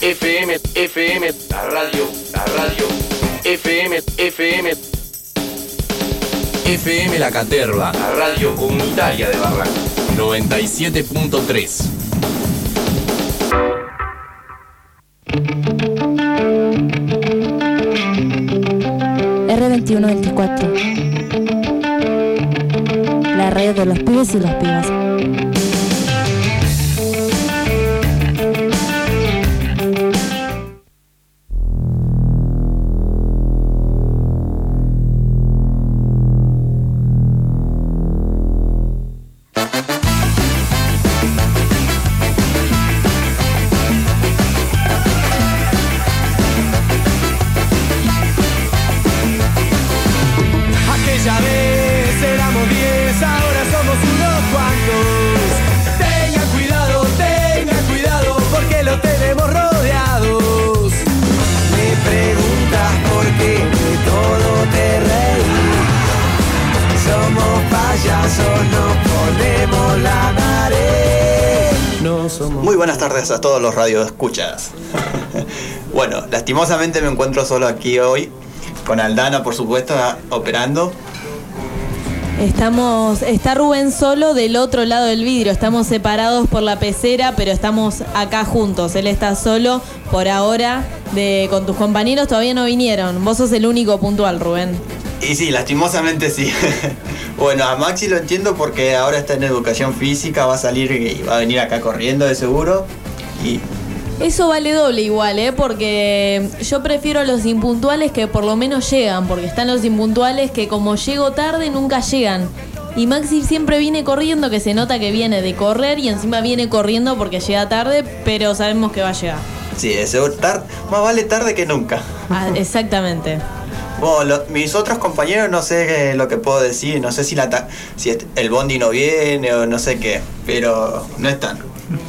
FM, la radio, FM La Caterva, la radio comunitaria de Barranco, 97.3. R2124, la radio de los pibes y las pibas. Muy buenas tardes a todos los radioescuchas. Bueno, lastimosamente me encuentro solo aquí hoy, con Aldana por supuesto operando. Está Rubén solo del otro lado del vidrio, estamos separados por la pecera, pero estamos acá juntos. Él está solo por ahora, con tus compañeros todavía no vinieron. Vos sos el único puntual, Rubén. Y sí, lastimosamente sí. Bueno, a Maxi lo entiendo porque ahora está en educación física, va a salir y va a venir acá corriendo de seguro. Y eso vale doble igual, porque yo prefiero a los impuntuales que por lo menos llegan, porque están los impuntuales que como llego tarde nunca llegan. Y Maxi siempre viene corriendo, que se nota que viene de correr y encima viene corriendo porque llega tarde, pero sabemos que va a llegar. Sí, más vale tarde que nunca. Exactamente. Bueno, mis otros compañeros no sé lo que puedo decir, no sé si el bondi no viene o no sé qué, pero no están.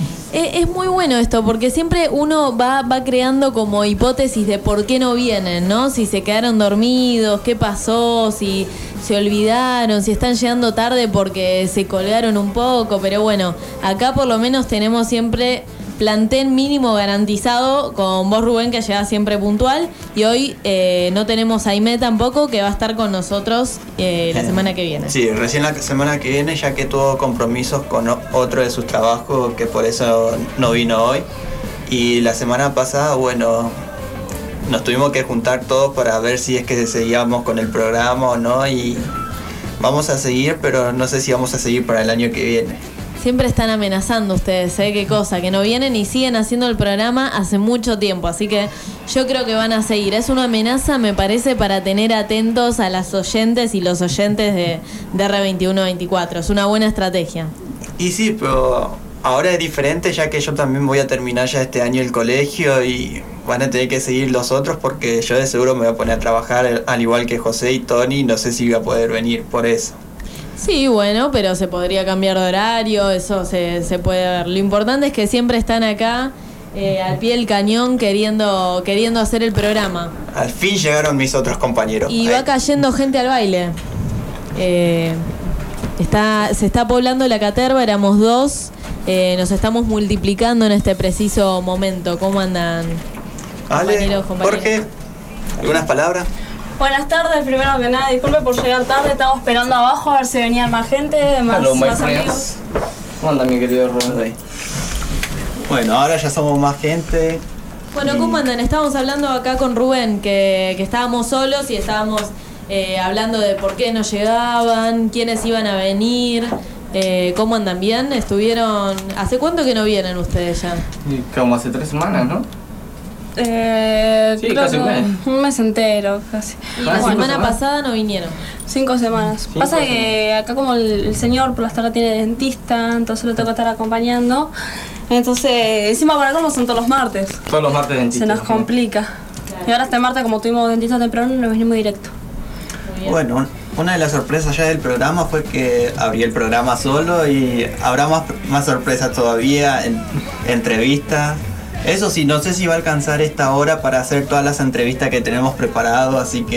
Es muy bueno esto, porque siempre uno va creando como hipótesis de por qué no vienen, ¿no? Si se quedaron dormidos, qué pasó, si se olvidaron, si están llegando tarde porque se colgaron un poco, pero bueno, acá por lo menos tenemos siempre plantel mínimo garantizado con vos, Rubén, que llegás siempre puntual, y hoy no tenemos a Aimé tampoco, que va a estar con nosotros la semana que viene. Sí, recién la semana que viene, ya que tuvo compromisos con otro de sus trabajos, que por eso no vino hoy. Y la semana pasada, bueno, nos tuvimos que juntar todos para ver si es que seguíamos con el programa o no, y vamos a seguir, pero no sé si vamos a seguir para el año que viene. Siempre están amenazando ustedes, qué cosa, que no vienen y siguen haciendo el programa hace mucho tiempo, así que yo creo que van a seguir. Es una amenaza, me parece, para tener atentos a las oyentes y los oyentes de R2124. Es una buena estrategia. Y sí, pero ahora es diferente, ya que yo también voy a terminar ya este año el colegio y van a tener que seguir los otros, porque yo de seguro me voy a poner a trabajar al igual que José y Tony, no sé si voy a poder venir por eso. Sí, bueno, pero se podría cambiar de horario, eso se puede ver. Lo importante es que siempre están acá, al pie del cañón, queriendo hacer el programa. Al fin llegaron mis otros compañeros. Y va cayendo gente al baile. Se está poblando la Caterva, éramos 2, nos estamos multiplicando en este preciso momento. ¿Cómo andan, compañeros? Jorge, ¿algunas palabras? Buenas tardes, primero que nada, disculpe por llegar tarde, estamos esperando abajo a ver si venían más gente, más amigos. ¿Cómo anda mi querido Rubén? Bueno, ahora ya somos más gente. Bueno, ¿cómo andan? Estábamos hablando acá con Rubén, que estábamos solos y estábamos hablando de por qué no llegaban, quiénes iban a venir. ¿Cómo andan? ¿Bien? ¿Estuvieron? ¿Hace cuánto que no vienen ustedes ya? Como hace 3 semanas, ¿no? Sí, casi un mes entero, casi. Y la semana pasada no vinieron. 5 semanas. Pasa que acá como el señor por las tardes tiene dentista, entonces lo tengo que estar acompañando. Entonces, encima para cómo son todos los martes. Todos los martes dentista. Se nos complica. Claro. Y ahora este martes, como tuvimos dentista temprano, nos venimos directo. Bueno, una de las sorpresas ya del programa fue que abrí el programa solo y habrá más sorpresas todavía, entrevistas. Eso sí, no sé si va a alcanzar esta hora para hacer todas las entrevistas que tenemos preparado, así que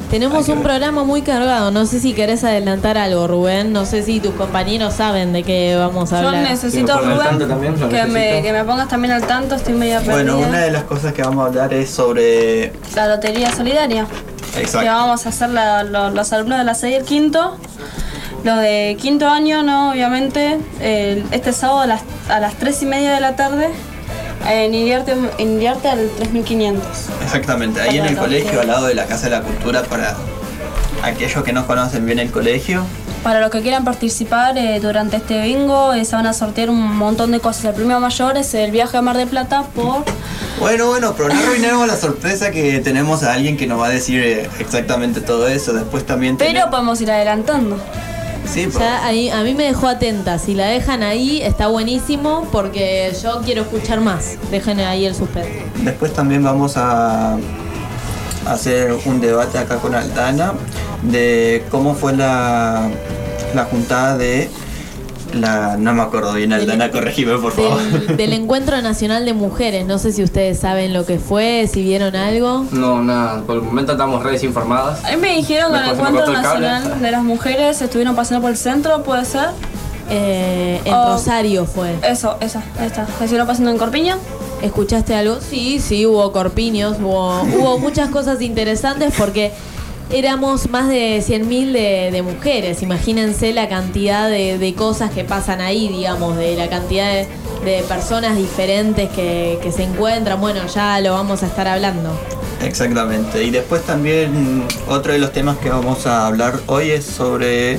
Tenemos un programa muy cargado, no sé si querés adelantar algo, Rubén, no sé si tus compañeros saben de qué vamos a Yo hablar. necesito, Rubén, que me pongas también al tanto, estoy medio perdida. Bueno, una de las cosas que vamos a hablar es sobre... La lotería solidaria. Exacto. Que vamos a hacer los alumnos de la 6 y el quinto. Los de quinto año, no, obviamente, este sábado a las 3:30 de la tarde, en Iriarte al 3500. Exactamente, ahí en el colegio, al lado de la Casa de la Cultura, para aquellos que no conocen bien el colegio. Para los que quieran participar durante este bingo, se van a sortear un montón de cosas. El premio mayor es el viaje a Mar del Plata por... Bueno, pero no arruinemos la sorpresa que tenemos a alguien que nos va a decir exactamente todo eso. Después también Pero podemos ir adelantando. Sí, Ya ahí, a mí me dejó atenta, si la dejan ahí está buenísimo porque yo quiero escuchar más, dejen ahí el suspenso. Después también vamos a hacer un debate acá con Aldana de cómo fue la juntada de la... No me acuerdo bien, Aldana, corregime por favor. Del Encuentro Nacional de Mujeres, no sé si ustedes saben lo que fue, si vieron algo. No, nada, por el momento estamos re desinformadas. A mí me dijeron que en el Después Encuentro me cortó el cable. Nacional de las Mujeres estuvieron pasando por el centro, ¿puede ser? En Rosario fue. Eso, esa, ahí está. ¿Estuvieron pasando en Corpiño? ¿Escuchaste algo? Sí, hubo corpiños, hubo muchas cosas interesantes porque éramos más de 100.000 de mujeres. Imagínense la cantidad de cosas que pasan ahí, digamos, de la cantidad de personas diferentes que se encuentran. Bueno, ya lo vamos a estar hablando. Exactamente. Y después también otro de los temas que vamos a hablar hoy es sobre...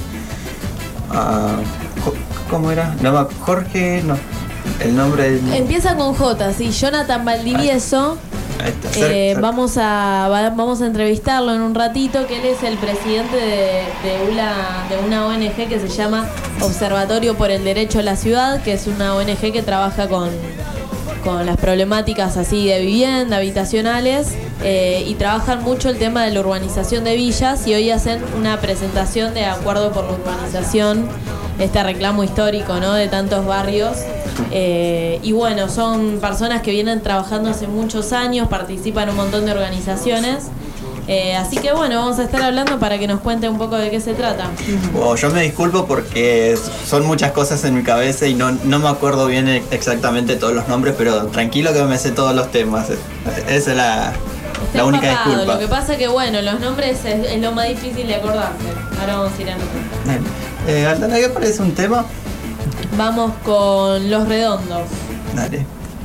¿cómo era? No, Jorge, no. El nombre del... Empieza con J, sí, Jonathan Valdivieso. Ahí está, Vamos a entrevistarlo en un ratito, que él es el presidente de una ONG que se llama Observatorio por el Derecho a la Ciudad, que es una ONG que trabaja con las problemáticas así de vivienda, habitacionales, y trabajan mucho el tema de la urbanización de villas, y hoy hacen una presentación de acuerdo por la urbanización, este reclamo histórico, ¿no?, de tantos barrios. Y bueno, son personas que vienen trabajando hace muchos años, participan en un montón de organizaciones. Así que bueno, vamos a estar hablando para que nos cuente un poco de qué se trata. Yo me disculpo porque son muchas cosas en mi cabeza y no me acuerdo bien exactamente todos los nombres, pero tranquilo que me sé todos los temas. Esa es la única disculpa. Lo que pasa es que bueno, los nombres es lo más difícil de acordarse. Ahora vamos a ir a Aldana, ¿qué parece un tema? Vamos con Los Redondos. Dale.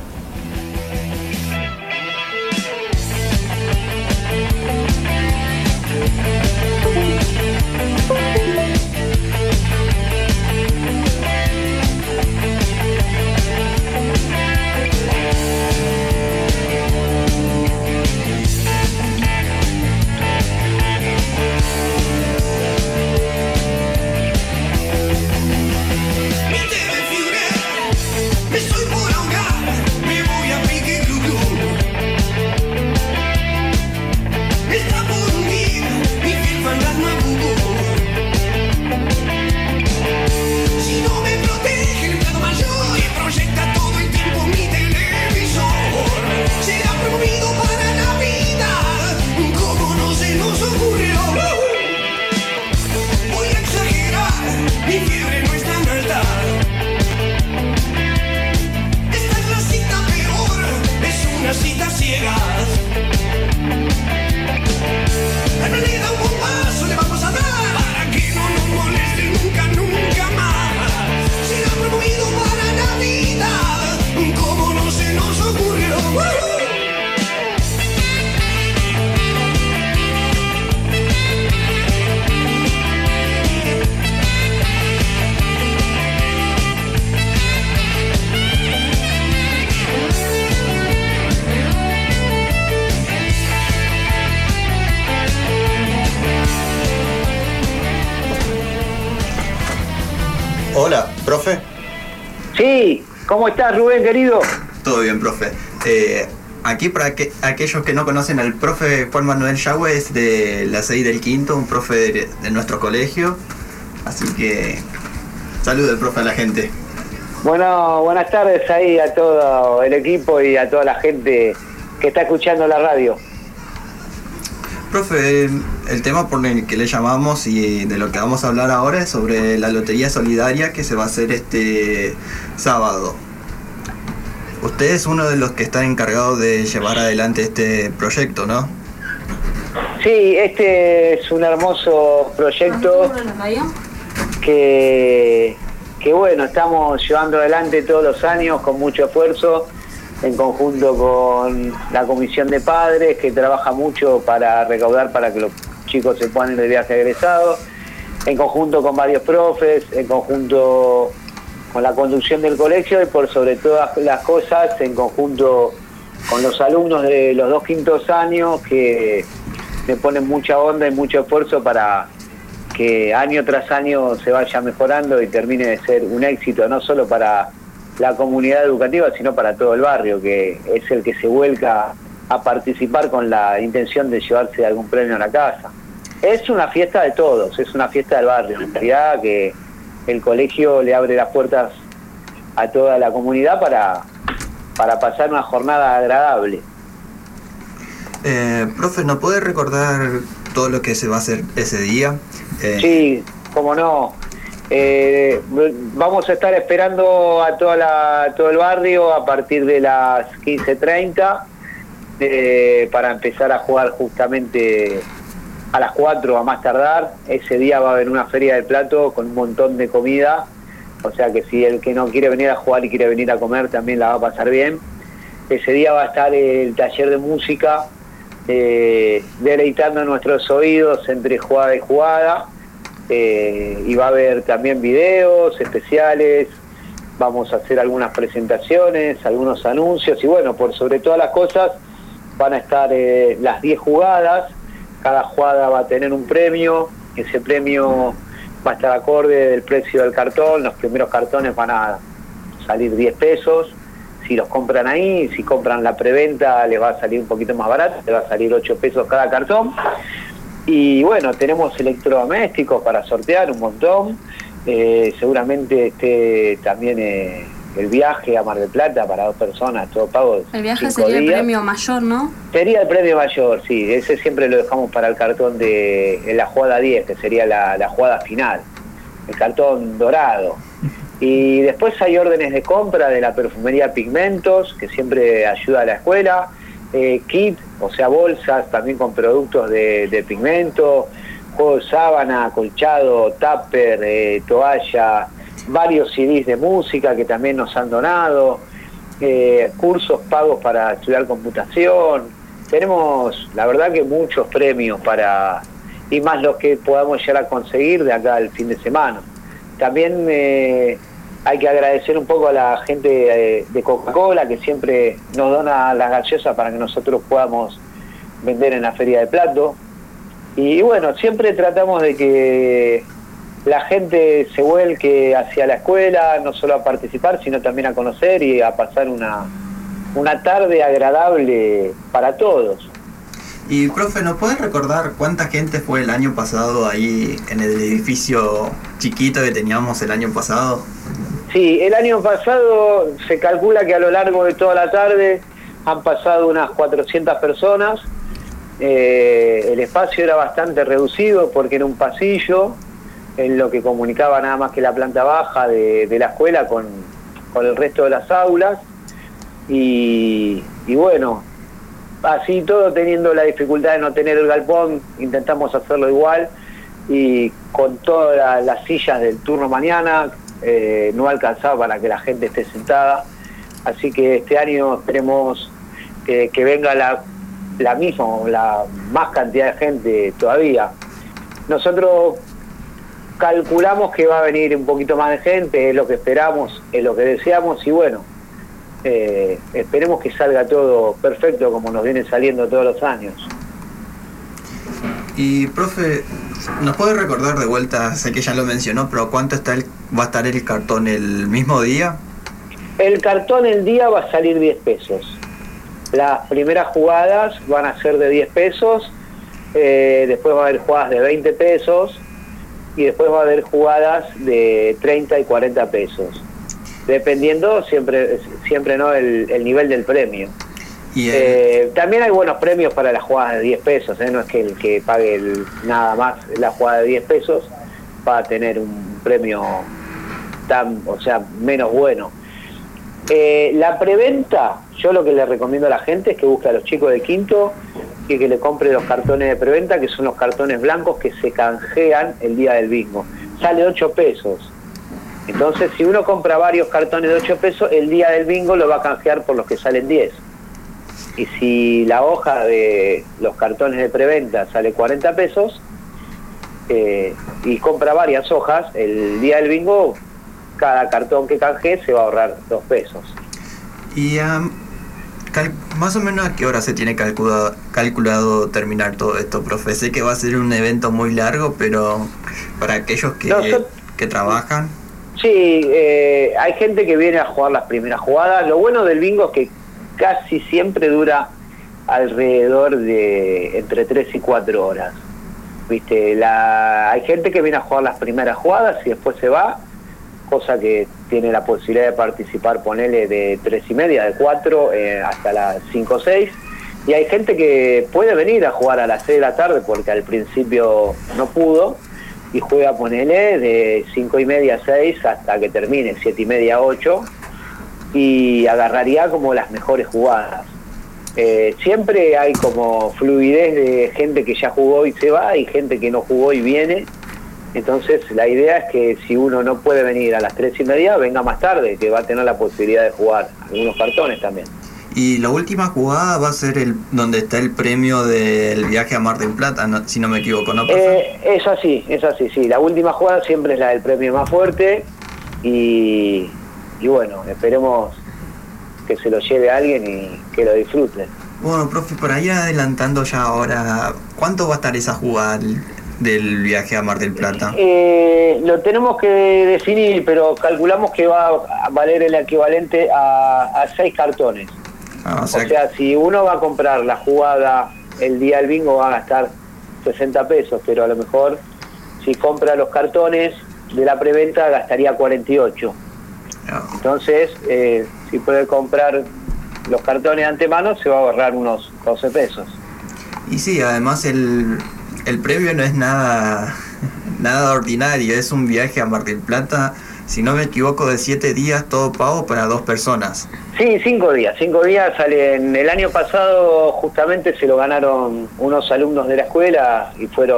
Hola, profe. Sí, ¿cómo estás, Rubén, querido? Todo bien, profe. Aquí para aquellos que no conocen al profe Juan Manuel Yagüe, es de la 6 del quinto, un profe de nuestro colegio. Así que salude, profe, a la gente. Bueno, buenas tardes ahí a todo el equipo y a toda la gente que está escuchando la radio. Profe, el tema por el que le llamamos y de lo que vamos a hablar ahora es sobre la lotería solidaria que se va a hacer este sábado. Usted es uno de los que están encargados de llevar adelante este proyecto, ¿no? Sí, este es un hermoso proyecto que bueno, estamos llevando adelante todos los años con mucho esfuerzo, en conjunto con la comisión de padres, que trabaja mucho para recaudar para que los chicos se puedan ir de viaje egresado, en conjunto con varios profes, en conjunto con la conducción del colegio y por sobre todas las cosas en conjunto con los alumnos de los 2 quintos años que le ponen mucha onda y mucho esfuerzo para que año tras año se vaya mejorando y termine de ser un éxito, no solo para la comunidad educativa, sino para todo el barrio, que es el que se vuelca a participar con la intención de llevarse algún premio a la casa. Es una fiesta de todos, es una fiesta del barrio, en realidad que el colegio le abre las puertas a toda la comunidad para pasar una jornada agradable. Profe, ¿no puede recordar todo lo que se va a hacer ese día? Sí, cómo no. Vamos a estar esperando a todo el barrio a partir de las 15:30 para empezar a jugar justamente a las 4 a más tardar. Ese día va a haber una feria de plato con un montón de comida, o sea que si el que no quiere venir a jugar y quiere venir a comer también la va a pasar bien. Ese día va a estar el taller de música, deleitando nuestros oídos entre jugada y jugada, y va a haber también videos especiales, vamos a hacer algunas presentaciones, algunos anuncios y bueno, por sobre todas las cosas van a estar las 10 jugadas. Cada jugada va a tener un premio, ese premio va a estar acorde del precio del cartón, los primeros cartones van a salir 10 pesos, si los compran ahí, si compran la preventa les va a salir un poquito más barato, les va a salir 8 pesos cada cartón. Y bueno, tenemos electrodomésticos para sortear un montón, seguramente esté también el viaje a Mar del Plata para 2 personas, todo pago. El viaje sería el premio mayor, ¿no? Sería el premio mayor, sí, ese siempre lo dejamos para el cartón de la jugada 10, que sería la jugada final, el cartón dorado. Y después hay órdenes de compra de la perfumería Pigmentos, que siempre ayuda a la escuela, kit, o sea bolsas también con productos de pigmento, juego de sábana, acolchado, tupper, toalla, varios CDs de música que también nos han donado, cursos pagos para estudiar computación. Tenemos, la verdad que muchos premios y más los que podamos llegar a conseguir de acá al fin de semana. También hay que agradecer un poco a la gente de Coca-Cola que siempre nos dona las gaseosas para que nosotros podamos vender en la feria de plato. Y bueno, siempre tratamos de que la gente se vuelque hacia la escuela, no solo a participar, sino también a conocer y a pasar una tarde agradable para todos. Y profe, ¿nos puede recordar cuánta gente fue el año pasado ahí en el edificio chiquito que teníamos el año pasado? Sí, el año pasado se calcula que a lo largo de toda la tarde han pasado unas 400 personas. El espacio era bastante reducido porque era un pasillo en lo que comunicaba nada más que la planta baja de la escuela con el resto de las aulas. Y bueno, así todo, teniendo la dificultad de no tener el galpón, intentamos hacerlo igual y con todas las sillas del turno mañana no alcanzaba para que la gente esté sentada, así que este año esperemos que venga la misma o la más cantidad de gente todavía. Nosotros calculamos que va a venir un poquito más de gente, es lo que esperamos, es lo que deseamos y bueno, esperemos que salga todo perfecto como nos viene saliendo todos los años. Y profe, ¿nos puede recordar de vuelta, sé que ya lo mencionó, pero cuánto va a estar el cartón el mismo día? El cartón el día va a salir 10 pesos. Las primeras jugadas van a ser de 10 pesos, después va a haber jugadas de 20 pesos y después va a haber jugadas de 30 y 40 pesos. Dependiendo siempre no el nivel del premio. También hay buenos premios para las jugadas de 10 pesos, no es que el que pague nada más la jugada de 10 pesos va a tener un premio menos bueno. La preventa, yo lo que le recomiendo a la gente es que busque a los chicos de quinto y que le compre los cartones de preventa, que son los cartones blancos que se canjean el día del bingo. Sale 8 pesos. Entonces, si uno compra varios cartones de 8 pesos, el día del bingo lo va a canjear por los que salen 10. Y si la hoja de los cartones de preventa sale 40 pesos y compra varias hojas, el día del bingo, cada cartón que canjee se va a ahorrar 2 pesos. Y más o menos a qué hora se tiene calculado terminar todo esto, profe. Sé que va a ser un evento muy largo, pero para aquellos que trabajan. Sí, hay gente que viene a jugar las primeras jugadas. Lo bueno del bingo es que casi siempre dura alrededor de entre 3 y 4 horas. ¿Viste? Hay gente que viene a jugar las primeras jugadas y después se va, cosa que tiene la posibilidad de participar, ponele de 3:30, de 4 hasta las 5 o 6. Y hay gente que puede venir a jugar a las 6 de la tarde porque al principio no pudo y juega, ponele, de 5:30 a 6 hasta que termine, 7:30 a 8, y agarraría como las mejores jugadas. Siempre hay como fluidez de gente que ya jugó y se va y gente que no jugó y viene. Entonces la idea es que si uno no puede venir a las 3:30, venga más tarde, que va a tener la posibilidad de jugar algunos cartones también. Y la última jugada va a ser donde está el premio del viaje a Mar del Plata, si no me equivoco, ¿no? Es así, sí. La última jugada siempre es la del premio más fuerte y bueno, esperemos que se lo lleve a alguien y que lo disfrute. Bueno, profe, por ahí adelantando ya ahora, ¿cuánto va a estar esa jugada del viaje a Mar del Plata? Lo tenemos que definir, pero calculamos que va a valer el equivalente a 6 cartones. O sea, si uno va a comprar la jugada el día del bingo va a gastar 60 pesos, pero a lo mejor si compra los cartones de la preventa gastaría 48. Entonces, si puede comprar los cartones de antemano, se va a ahorrar unos 12 pesos. Y sí, además el previo no es nada ordinario, es un viaje a Mar del Plata, si no me equivoco, de 7 días, todo pago para 2 personas. Sí, 5 días. 5 días salen. El año pasado justamente se lo ganaron unos alumnos de la escuela y fue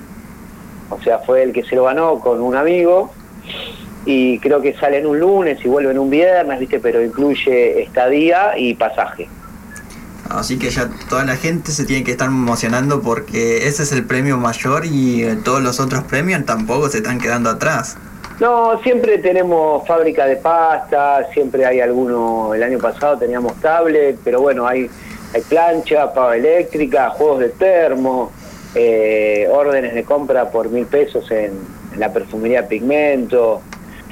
el que se lo ganó con un amigo. Y creo que salen un lunes y vuelven un viernes, ¿viste? Pero incluye estadía y pasaje. Así que ya toda la gente se tiene que estar emocionando porque ese es el premio mayor y todos los otros premios tampoco se están quedando atrás. No, siempre tenemos fábrica de pasta, siempre hay alguno. El año pasado teníamos tablet, pero bueno, hay plancha, pava eléctrica, juegos de termo, órdenes de compra por 1.000 pesos en la perfumería Pigmento.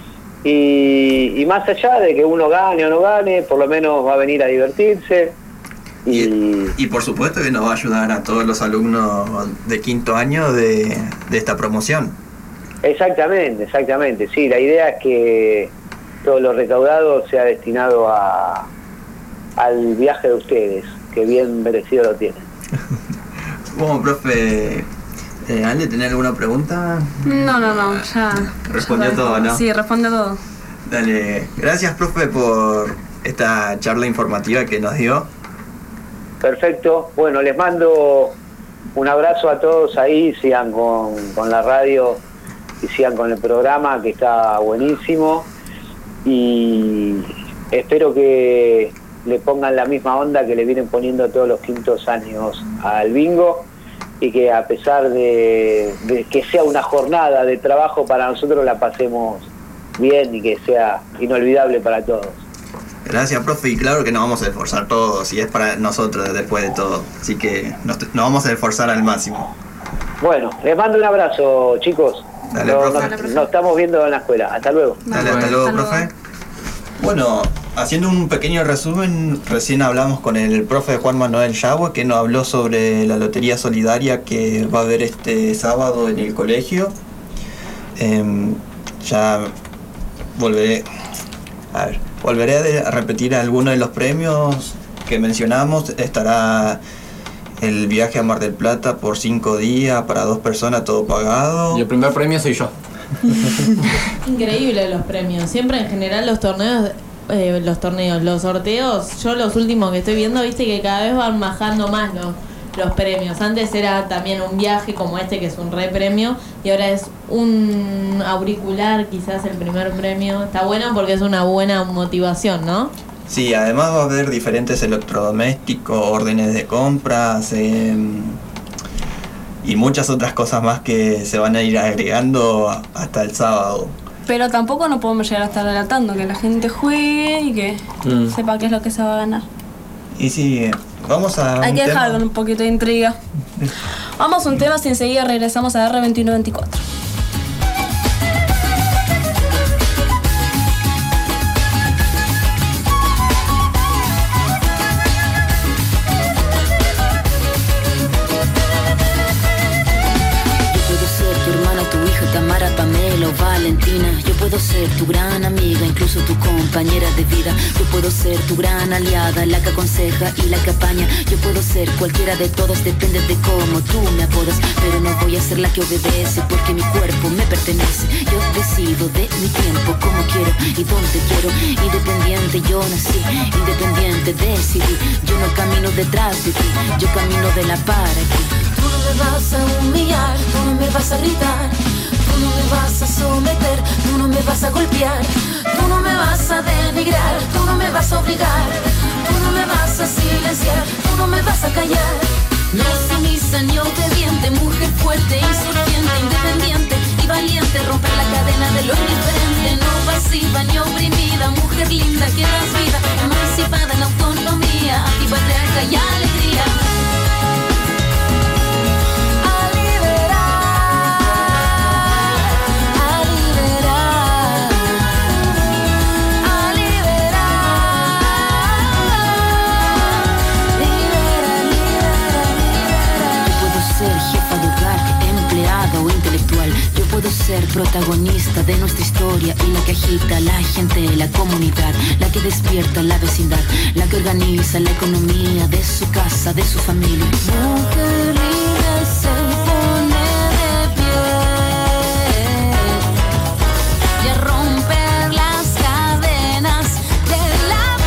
Y más allá de que uno gane o no gane, por lo menos va a venir a divertirse. Y por supuesto que nos va a ayudar a todos los alumnos de quinto año de esta promoción. Exactamente. Sí, la idea es que todo lo recaudado sea destinado al viaje de ustedes, que bien merecido lo tienen. Bueno, profe, ¿Ale, ¿tenés alguna pregunta? No, ya. Respondió todo, ¿no? Sí, responde todo. Dale, gracias, profe, por esta charla informativa que nos dio. Perfecto. Bueno, les mando un abrazo a todos ahí, sigan con la radio y sigan con el programa que está buenísimo y espero que le pongan la misma onda que le vienen poniendo todos los quintos años al bingo y que a pesar de que sea una jornada de trabajo para nosotros la pasemos bien y que sea inolvidable para todos. Gracias, profe, y claro que nos vamos a esforzar todos y es para nosotros después de todo, así que nos vamos a esforzar al máximo. Bueno, les mando un abrazo, chicos. Dale, profe. Nos estamos viendo en la escuela. Hasta luego. Dale, hasta luego, profe. Bueno, haciendo un pequeño resumen, recién hablamos con el profe Juan Manuel Yagüe, que nos habló sobre la lotería solidaria que va a haber este sábado en el colegio. Ya volveré a repetir algunos de los premios que mencionamos, estará el viaje a Mar del Plata por 5 días para 2 personas, todo pagado. Y el primer premio soy yo. Increíble los premios. Siempre en general los sorteos, yo los últimos que estoy viendo, viste que cada vez van bajando más los premios. Antes era también un viaje como este, que es un re premio, y ahora es un auricular, quizás el primer premio. Está bueno porque es una buena motivación, ¿no? Sí, además va a haber diferentes electrodomésticos, órdenes de compras y muchas otras cosas más que se van a ir agregando hasta el sábado. Pero tampoco no podemos llegar a estar relatando, que la gente juegue y que sepa qué es lo que se va a ganar. Y sí, vamos a... Hay que dejar con un poquito de intriga. Vamos a un tema, si enseguida regresamos a R2124. Valentina, yo puedo ser tu gran amiga, incluso tu compañera de vida. Yo puedo ser tu gran aliada, la que aconseja y la que apaña. Yo puedo ser cualquiera de todos, depende de cómo tú me apodas. Pero no voy a ser la que obedece, porque mi cuerpo me pertenece. Yo decido de mi tiempo, como quiero y donde quiero. Independiente yo nací, independiente decidí. Yo no camino detrás de ti, yo camino de la par aquí. Tú no me vas a humillar, tú no me vas a gritar. Tú no me vas a someter, tú no me vas a golpear, tú no me vas a denigrar, tú no me vas a obligar, tú no me vas a silenciar, tú no me vas a callar. No sumisa ni obediente, mujer fuerte, insurgente, independiente y valiente, romper la cadena de lo indiferente, no pasiva ni oprimida, mujer linda que das vida, emancipada en autonomía, antipatriarca y alegría. Yo puedo ser protagonista de nuestra historia y la que agita a la gente, la comunidad, la que despierta la vecindad, la que organiza la economía de su casa, de su familia. Mujer libre se pone de pie y a romper las cadenas de la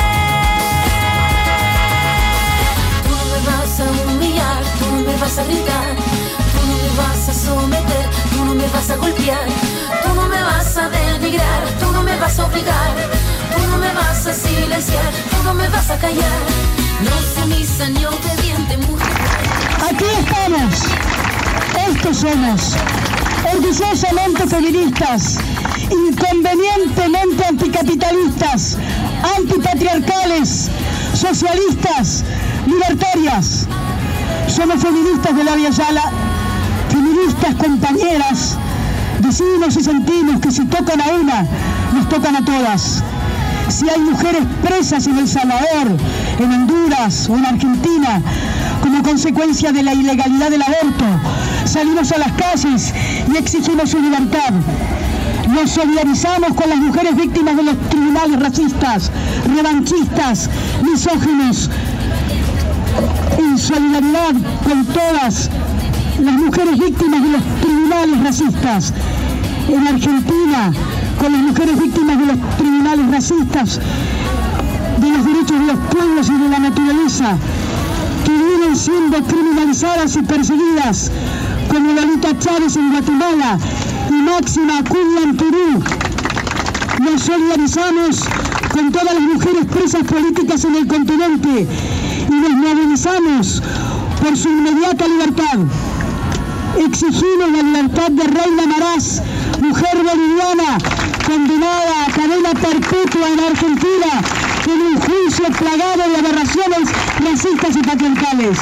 piel. Tú no me vas a humillar, tú no me vas a gritar, tú no me vas a someter, tú no me vas a golpear, tú no me vas a denigrar, tú no me vas a obligar, tú no me vas a silenciar, tú no me vas a callar. No sumisa ni obediente, mujer. Aquí estamos, estos somos, orgullosamente feministas, inconvenientemente anticapitalistas, antipatriarcales, socialistas, libertarias. Somos feministas de la Via Yala, feministas compañeras. Decimos y sentimos que si tocan a una, nos tocan a todas. Si hay mujeres presas en El Salvador, en Honduras o en Argentina, como consecuencia de la ilegalidad del aborto, salimos a las calles y exigimos su libertad. Nos solidarizamos con las mujeres víctimas de los tribunales racistas, revanchistas, misóginos, en solidaridad con todas las mujeres víctimas de los tribunales racistas. En Argentina, con las mujeres víctimas de los tribunales racistas, de los derechos de los pueblos y de la naturaleza, que vienen siendo criminalizadas y perseguidas, como Lolita Chávez en Guatemala y Máxima Acuña en Perú. Nos solidarizamos con todas las mujeres presas políticas en el continente y nos movilizamos por su inmediata libertad. Exigimos la libertad de Reina Marás, mujer boliviana condenada a cadena perpetua en Argentina en un juicio plagado de aberraciones racistas y patriarcales.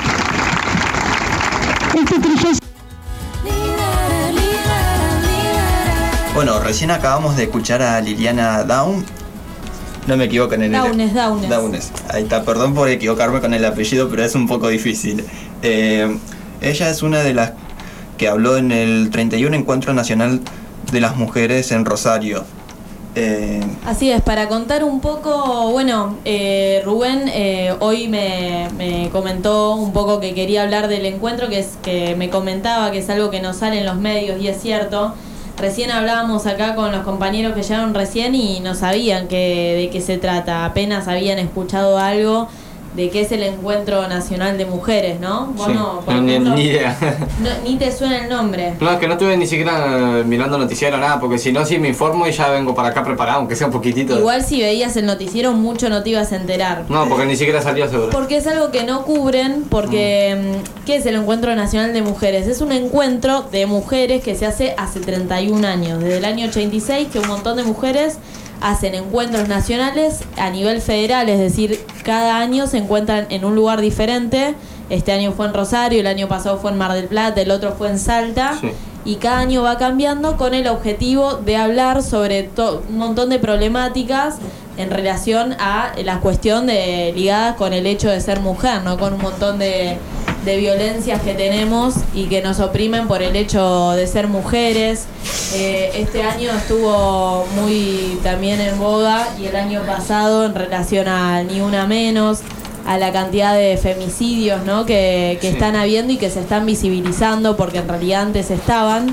Bueno, recién acabamos de escuchar a Liliana Down. No me equivoco en el... Downes. Ahí está, perdón por equivocarme con el apellido, pero es un poco difícil. Ella es una de las que habló en el 31 Encuentro Nacional de las Mujeres en Rosario. Así es, para contar un poco, bueno, Rubén hoy me comentó un poco que quería hablar del encuentro, que me comentaba que es algo que no sale en los medios y es cierto. Recién hablábamos acá con los compañeros que llegaron recién y no sabían de qué se trata, apenas habían escuchado algo de qué es el Encuentro Nacional de Mujeres, ¿no? Vos sí, no, por ejemplo, ni idea. Ni te suena el nombre. No, es que no estuve ni siquiera mirando noticiero nada, porque si no, sí me informo y ya vengo para acá preparado, aunque sea un poquitito. Igual si veías el noticiero mucho no te ibas a enterar. No, porque ni siquiera salió seguro. Porque es algo que no cubren, porque ¿qué es el Encuentro Nacional de Mujeres? Es un encuentro de mujeres que se hace 31 años, desde el año 86, que un montón de mujeres hacen encuentros nacionales a nivel federal, es decir, cada año se encuentran en un lugar diferente. Este año fue en Rosario, el año pasado fue en Mar del Plata, el otro fue en Salta, sí. Y cada año va cambiando con el objetivo de hablar sobre un montón de problemáticas en relación a la cuestión ligada con el hecho de ser mujer, ¿no? Con un montón de violencias que tenemos y que nos oprimen por el hecho de ser mujeres. Este año estuvo muy también en boga, y el año pasado en relación a Ni Una Menos, a la cantidad de femicidios, ¿no? que sí, están habiendo y que se están visibilizando porque en realidad antes estaban.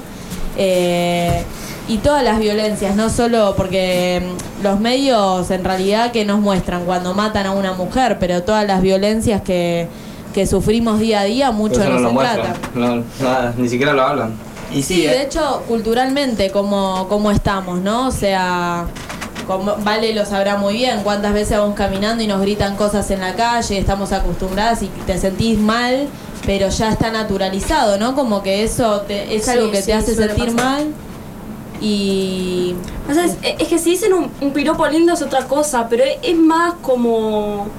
Y todas las violencias, no solo porque los medios en realidad que nos muestran cuando matan a una mujer, pero todas las violencias que sufrimos día a día, mucho no se trata. No, nada, ni siquiera lo hablan. Y sí, de hecho, culturalmente, como estamos, ¿no? O sea, Vale lo sabrá muy bien, cuántas veces vamos caminando y nos gritan cosas en la calle, estamos acostumbradas y te sentís mal, pero ya está naturalizado, ¿no? Como que eso es algo que te hace sentir mal. Y... O sea, es que si dicen un piropo lindo es otra cosa, pero es más como...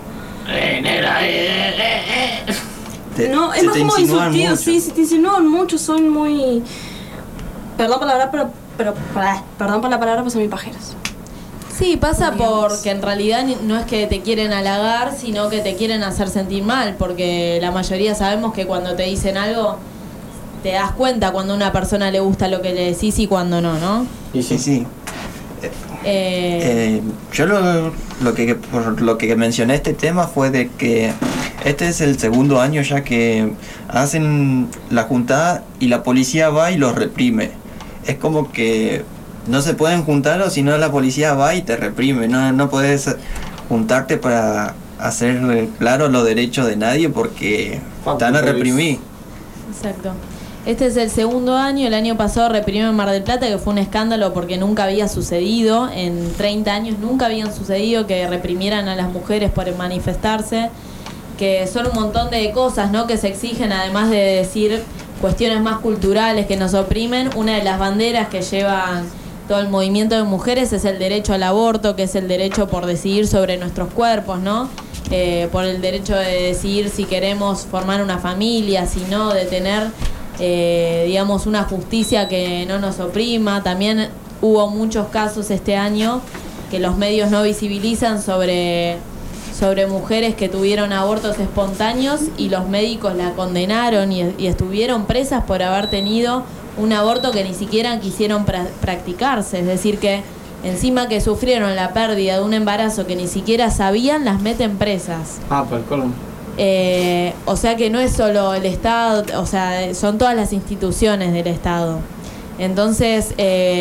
No, es más como insultivo, sí, se te insinúan mucho, son muy... Perdón por la palabra, perdón por la palabra, pues son muy pajeros. Sí, pasa porque en realidad no es que te quieren halagar, sino que te quieren hacer sentir mal, porque la mayoría sabemos que cuando te dicen algo, te das cuenta cuando a una persona le gusta lo que le decís y cuando no, ¿no? Y sí. Yo por lo que mencioné este tema fue de que este es el segundo año ya que hacen la juntada y la policía va y los reprime. Es como que no se pueden juntar, o si no la policía va y te reprime. No puedes juntarte para hacer claro los derechos de nadie porque te van a reprimir. Exacto. Este es el segundo año, el año pasado reprimieron en Mar del Plata, que fue un escándalo porque nunca había sucedido, en 30 años nunca habían sucedido que reprimieran a las mujeres por manifestarse, que son un montón de cosas, ¿no?, que se exigen, además de decir cuestiones más culturales que nos oprimen. Una de las banderas que llevan todo el movimiento de mujeres es el derecho al aborto, que es el derecho por decidir sobre nuestros cuerpos, ¿no? Por el derecho de decidir si queremos formar una familia, si no, de tener... digamos, una justicia que no nos oprima. También hubo muchos casos este año que los medios no visibilizan sobre mujeres que tuvieron abortos espontáneos y los médicos la condenaron y estuvieron presas por haber tenido un aborto que ni siquiera quisieron practicarse. Es decir, que encima que sufrieron la pérdida de un embarazo que ni siquiera sabían, las meten presas. Por el colon. O sea que no es solo el Estado, o sea, son todas las instituciones del Estado. Entonces,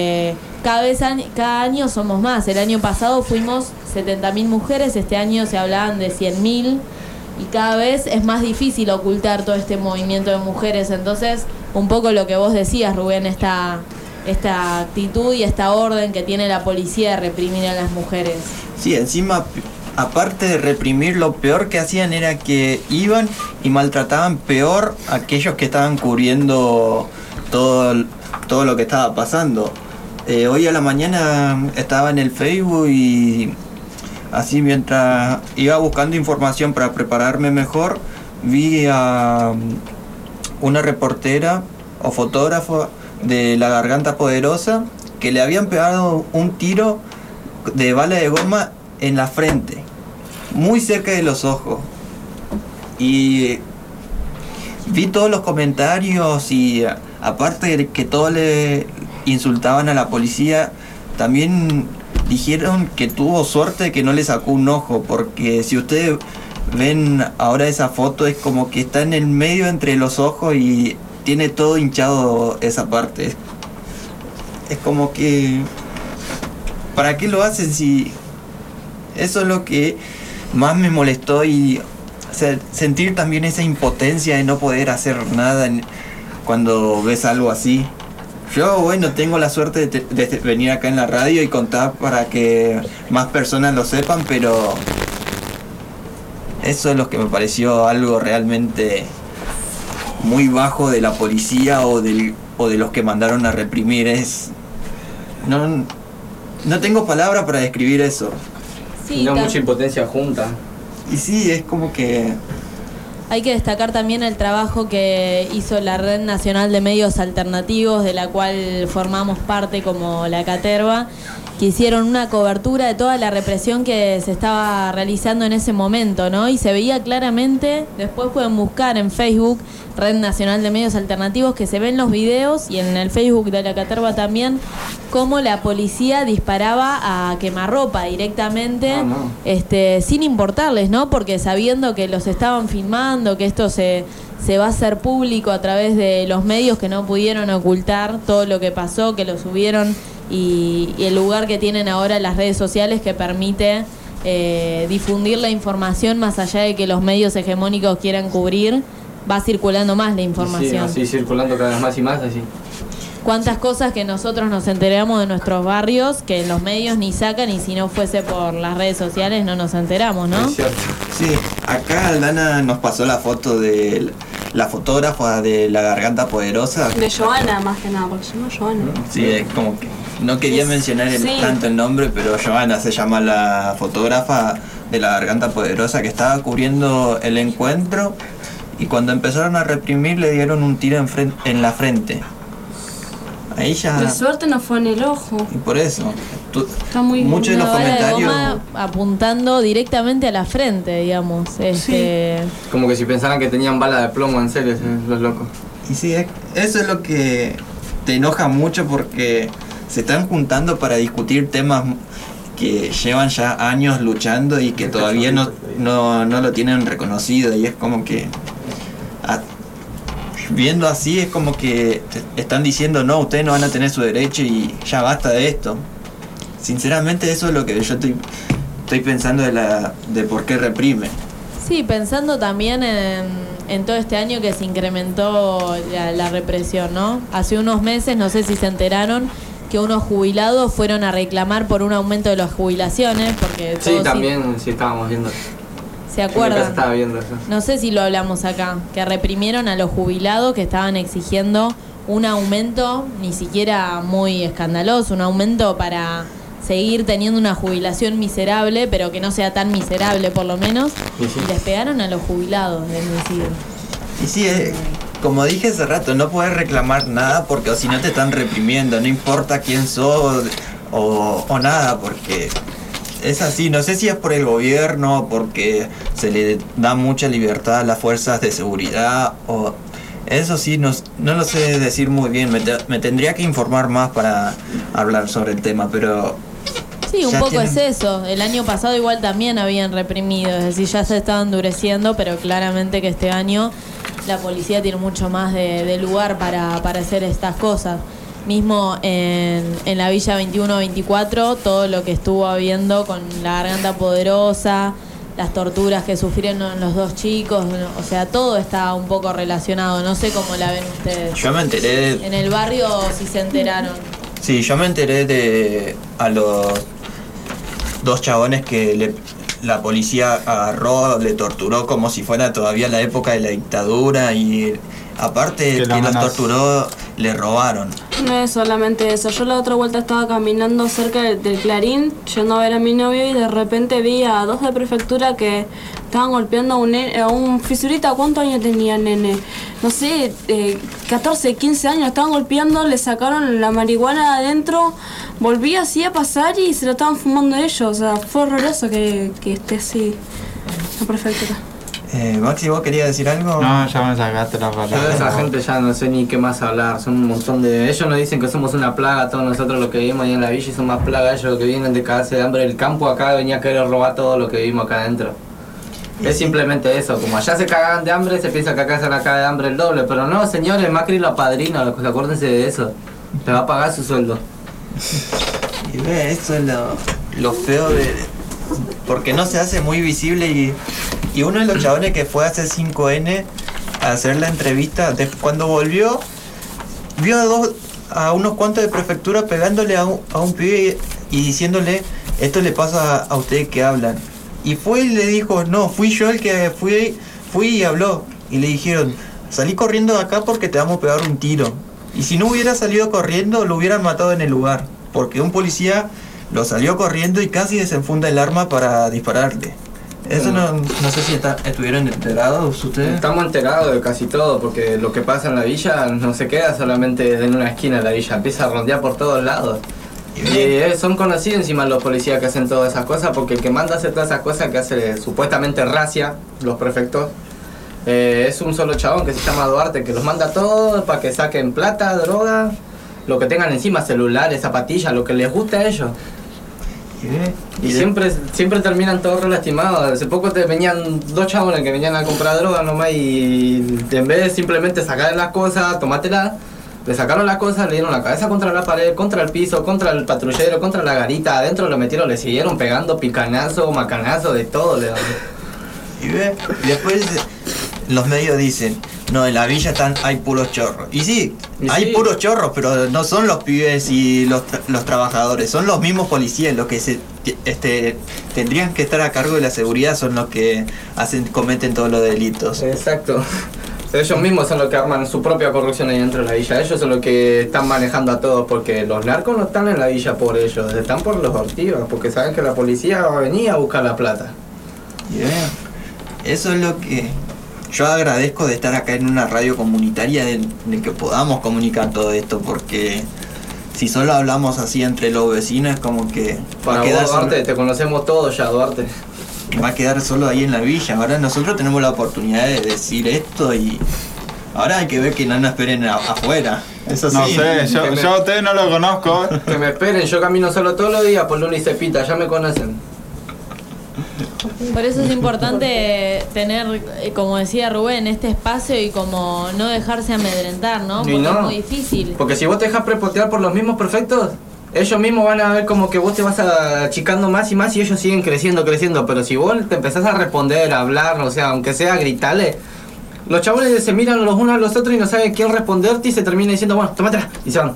cada año somos más. El año pasado fuimos 70.000 mujeres, este año se hablaban de 100.000 y cada vez es más difícil ocultar todo este movimiento de mujeres. Entonces, un poco lo que vos decías, Rubén, esta actitud y esta orden que tiene la policía de reprimir a las mujeres. Sí, encima... Aparte de reprimir, lo peor que hacían era que iban y maltrataban peor a aquellos que estaban cubriendo todo lo que estaba pasando. Hoy a la mañana estaba en el Facebook y así mientras iba buscando información para prepararme mejor, vi a una reportera o fotógrafa de La Garganta Poderosa que le habían pegado un tiro de bala de goma en la frente, muy cerca de los ojos, y vi todos los comentarios y aparte de que todos le insultaban a la policía, también dijeron que tuvo suerte que no le sacó un ojo, porque si ustedes ven ahora esa foto es como que está en el medio entre los ojos y tiene todo hinchado esa parte. Es como que... ¿Para qué lo hacen si...? Eso es lo que más me molestó y... O sea, sentir también esa impotencia de no poder hacer nada cuando ves algo así. Yo, bueno, tengo la suerte de venir acá en la radio y contar para que más personas lo sepan, pero eso es lo que me pareció algo realmente muy bajo de la policía o de los que mandaron a reprimir. No tengo palabra para describir eso. Sí, no, mucha impotencia junta. Y sí, es como que... Hay que destacar también el trabajo que hizo la Red Nacional de Medios Alternativos, de la cual formamos parte como la Caterva, que hicieron una cobertura de toda la represión que se estaba realizando en ese momento, ¿no? Y se veía claramente, después pueden buscar en Facebook, Red Nacional de Medios Alternativos, que se ven los videos, y en el Facebook de la Caterva también, cómo la policía disparaba a quemarropa directamente, sin importarles, ¿no? Porque sabiendo que los estaban filmando, que esto se va a hacer público a través de los medios que no pudieron ocultar todo lo que pasó, que lo subieron, y el lugar que tienen ahora las redes sociales que permite difundir la información más allá de que los medios hegemónicos quieran cubrir, va circulando más la información. Sí, circulando cada vez más y más, así. Cuántas cosas que nosotros nos enteramos de nuestros barrios que los medios ni sacan, y si no fuese por las redes sociales no nos enteramos, ¿no? Es cierto. Sí, acá Aldana nos pasó la foto de la fotógrafa de La Garganta Poderosa. De Joana, más que nada, porque se llama Joana. Sí, es como que no quería mencionar tanto el nombre, pero Joana se llama la fotógrafa de La Garganta Poderosa, que estaba cubriendo el encuentro y cuando empezaron a reprimir le dieron un tiro en la frente. Ahí ya... De suerte no fue en el ojo. Y por eso, está muy muchos de los comentarios... De goma apuntando directamente a la frente, digamos. Como que si pensaran que tenían bala de plomo, en serio, los locos. Y sí, eso es lo que te enoja mucho, porque se están juntando para discutir temas que llevan ya años luchando y que todavía no lo tienen reconocido, y es como que... Viendo así es como que están diciendo no, ustedes no van a tener su derecho y ya basta de esto. Sinceramente eso es lo que yo estoy pensando de por qué reprime. Sí, pensando también en todo este año que se incrementó la represión, ¿no? Hace unos meses, no sé si se enteraron, que unos jubilados fueron a reclamar por un aumento de las jubilaciones, porque sí, también sí estábamos viendo. ¿Se acuerdan? Estaba viendo eso. No sé si lo hablamos acá, que reprimieron a los jubilados que estaban exigiendo un aumento, ni siquiera muy escandaloso, un aumento para seguir teniendo una jubilación miserable, pero que no sea tan miserable por lo menos, y les pegaron a los jubilados del municipio. Y sí, como dije hace rato, no puedes reclamar nada porque si no te están reprimiendo, no importa quién sos o nada, porque... Es así, no sé si es por el gobierno, porque se le da mucha libertad a las fuerzas de seguridad, o eso sí, no lo sé decir muy bien, me tendría que informar más para hablar sobre el tema, pero... Sí, un poco es eso, el año pasado igual también habían reprimido, es decir, ya se estaba endureciendo, pero claramente que este año la policía tiene mucho más de lugar para hacer estas cosas. Mismo en la Villa 21-24, todo lo que estuvo habiendo con La Garganta Poderosa, las torturas que sufrieron los dos chicos, o sea, todo está un poco relacionado. No sé cómo la ven ustedes. Yo me enteré... En el barrio sí se enteraron. Sí, yo me enteré a los dos chabones que la policía agarró, le torturó como si fuera todavía la época de la dictadura, y aparte que los torturó, le robaron. No es solamente eso, yo la otra vuelta estaba caminando cerca del Clarín, yendo a ver a mi novio, y de repente vi a dos de prefectura que estaban golpeando a un fisurita. ¿Cuántos años tenía el nene? No sé, 14, 15 años, estaban golpeando, le sacaron la marihuana de adentro, volví así a pasar y se lo estaban fumando ellos. O sea, fue horroroso que esté así la prefectura. Maxi, ¿vos querías decir algo? No, ya me sacaste la palabra. Yo de esa gente ya no sé ni qué más hablar. Son un montón de... Ellos nos dicen que somos una plaga, todos nosotros los que vivimos ahí en la villa, y son más plagas ellos los que vienen de cagarse de hambre. El campo acá venía a querer robar todo lo que vivimos acá adentro. Es simplemente eso, como allá se cagaban de hambre, se piensa que acá se la caga de hambre el doble. Pero no, señores, Macri lo apadrina, acuérdense de eso. Le va a pagar su sueldo. Y ve, eso es lo feo de... Porque no se hace muy visible y uno de los chabones que fue a hacer 5N a hacer la entrevista, cuando volvió, vio a unos cuantos de prefectura pegándole a un pibe y diciéndole, esto le pasa a ustedes que hablan. Y fue y le dijo, no, fui yo el que fui y habló. Y le dijeron, salí corriendo de acá porque te vamos a pegar un tiro. Y si no hubiera salido corriendo, lo hubieran matado en el lugar. Porque un policía lo salió corriendo y casi desenfunda el arma para dispararle. Eso no sé si estuvieron enterados ustedes. Estamos enterados de casi todo, porque lo que pasa en la villa no se queda solamente en una esquina de la villa, empieza a rondear por todos lados. Y son conocidos encima los policías que hacen todas esas cosas, porque el que manda a hacer todas esas cosas que hace supuestamente racia, los prefectos, es un solo chabón que se llama Duarte, que los manda todos para que saquen plata, droga, lo que tengan encima, celulares, zapatillas, lo que les guste a ellos. Y siempre terminan todos re lastimados. Hace poco venían 2 chabones que venían a comprar droga nomás y en vez de simplemente sacar las cosas, tomátela, le sacaron las cosas, le dieron la cabeza contra la pared, contra el piso, contra el patrullero, contra la garita, adentro lo metieron, le siguieron pegando picanazo, macanazo, de todo le dan. Y después los medios dicen, no, en la villa hay puros chorros. Y sí, hay puros chorros, pero no son los pibes y los trabajadores, son los mismos policías los que tendrían que estar a cargo de la seguridad, son los que cometen todos los delitos. Exacto. Ellos mismos son los que arman su propia corrupción ahí dentro de la villa. Ellos son los que están manejando a todos, porque los narcos no están en la villa por ellos, están por los Ortivas, porque saben que la policía va a venir a buscar la plata. Eso es lo que yo agradezco de estar acá en una radio comunitaria, de que podamos comunicar todo esto, porque si solo hablamos así entre los vecinos es como que... Para vos, Duarte, te conocemos todos ya, Duarte. Va a quedar solo ahí en la villa. Ahora nosotros tenemos la oportunidad de decir esto y ahora hay que ver que no nos esperen afuera. Eso sí. No sé, yo a ustedes no lo conozco. Que me esperen, yo camino solo todos los días por Luna y Cepita, ya me conocen. Por eso es importante tener, como decía Rubén, este espacio y como no dejarse amedrentar, ¿no? Porque es muy difícil. Porque si vos te dejas prepotear por los mismos perfectos, ellos mismos van a ver como que vos te vas achicando más y ellos siguen creciendo, pero si vos te empezás a responder, a hablar, o sea, aunque sea gritarle, los chabones se miran los unos a los otros y no saben quién responderte y se termina diciendo, bueno, tómatela, y se van.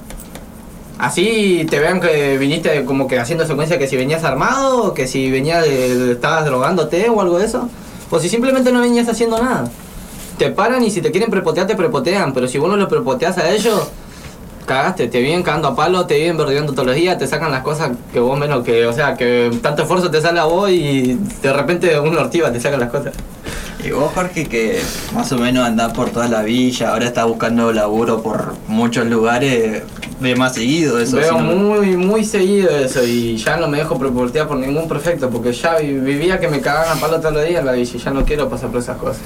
Así te vean que viniste como que haciendo secuencia, que si venías armado, o que si venías estabas drogándote o algo de eso, o si simplemente no venías haciendo nada. Te paran y si te quieren prepotear, te prepotean, pero si vos no lo prepoteas a ellos, cagaste, te vienen cagando a palo, te vienen verdeando todos los días, te sacan las cosas que vos menos que, o sea, que tanto esfuerzo te sale a vos y de repente un Ortiva te saca las cosas. Y vos, Jorge, que más o menos andás por toda la villa, ahora estás buscando laburo por muchos lugares, ve más seguido eso. Veo muy seguido eso y ya no me dejo prepotear por ningún prefecto, porque ya vivía que me cagaban a palo todos los días en la villa y ya no quiero pasar por esas cosas.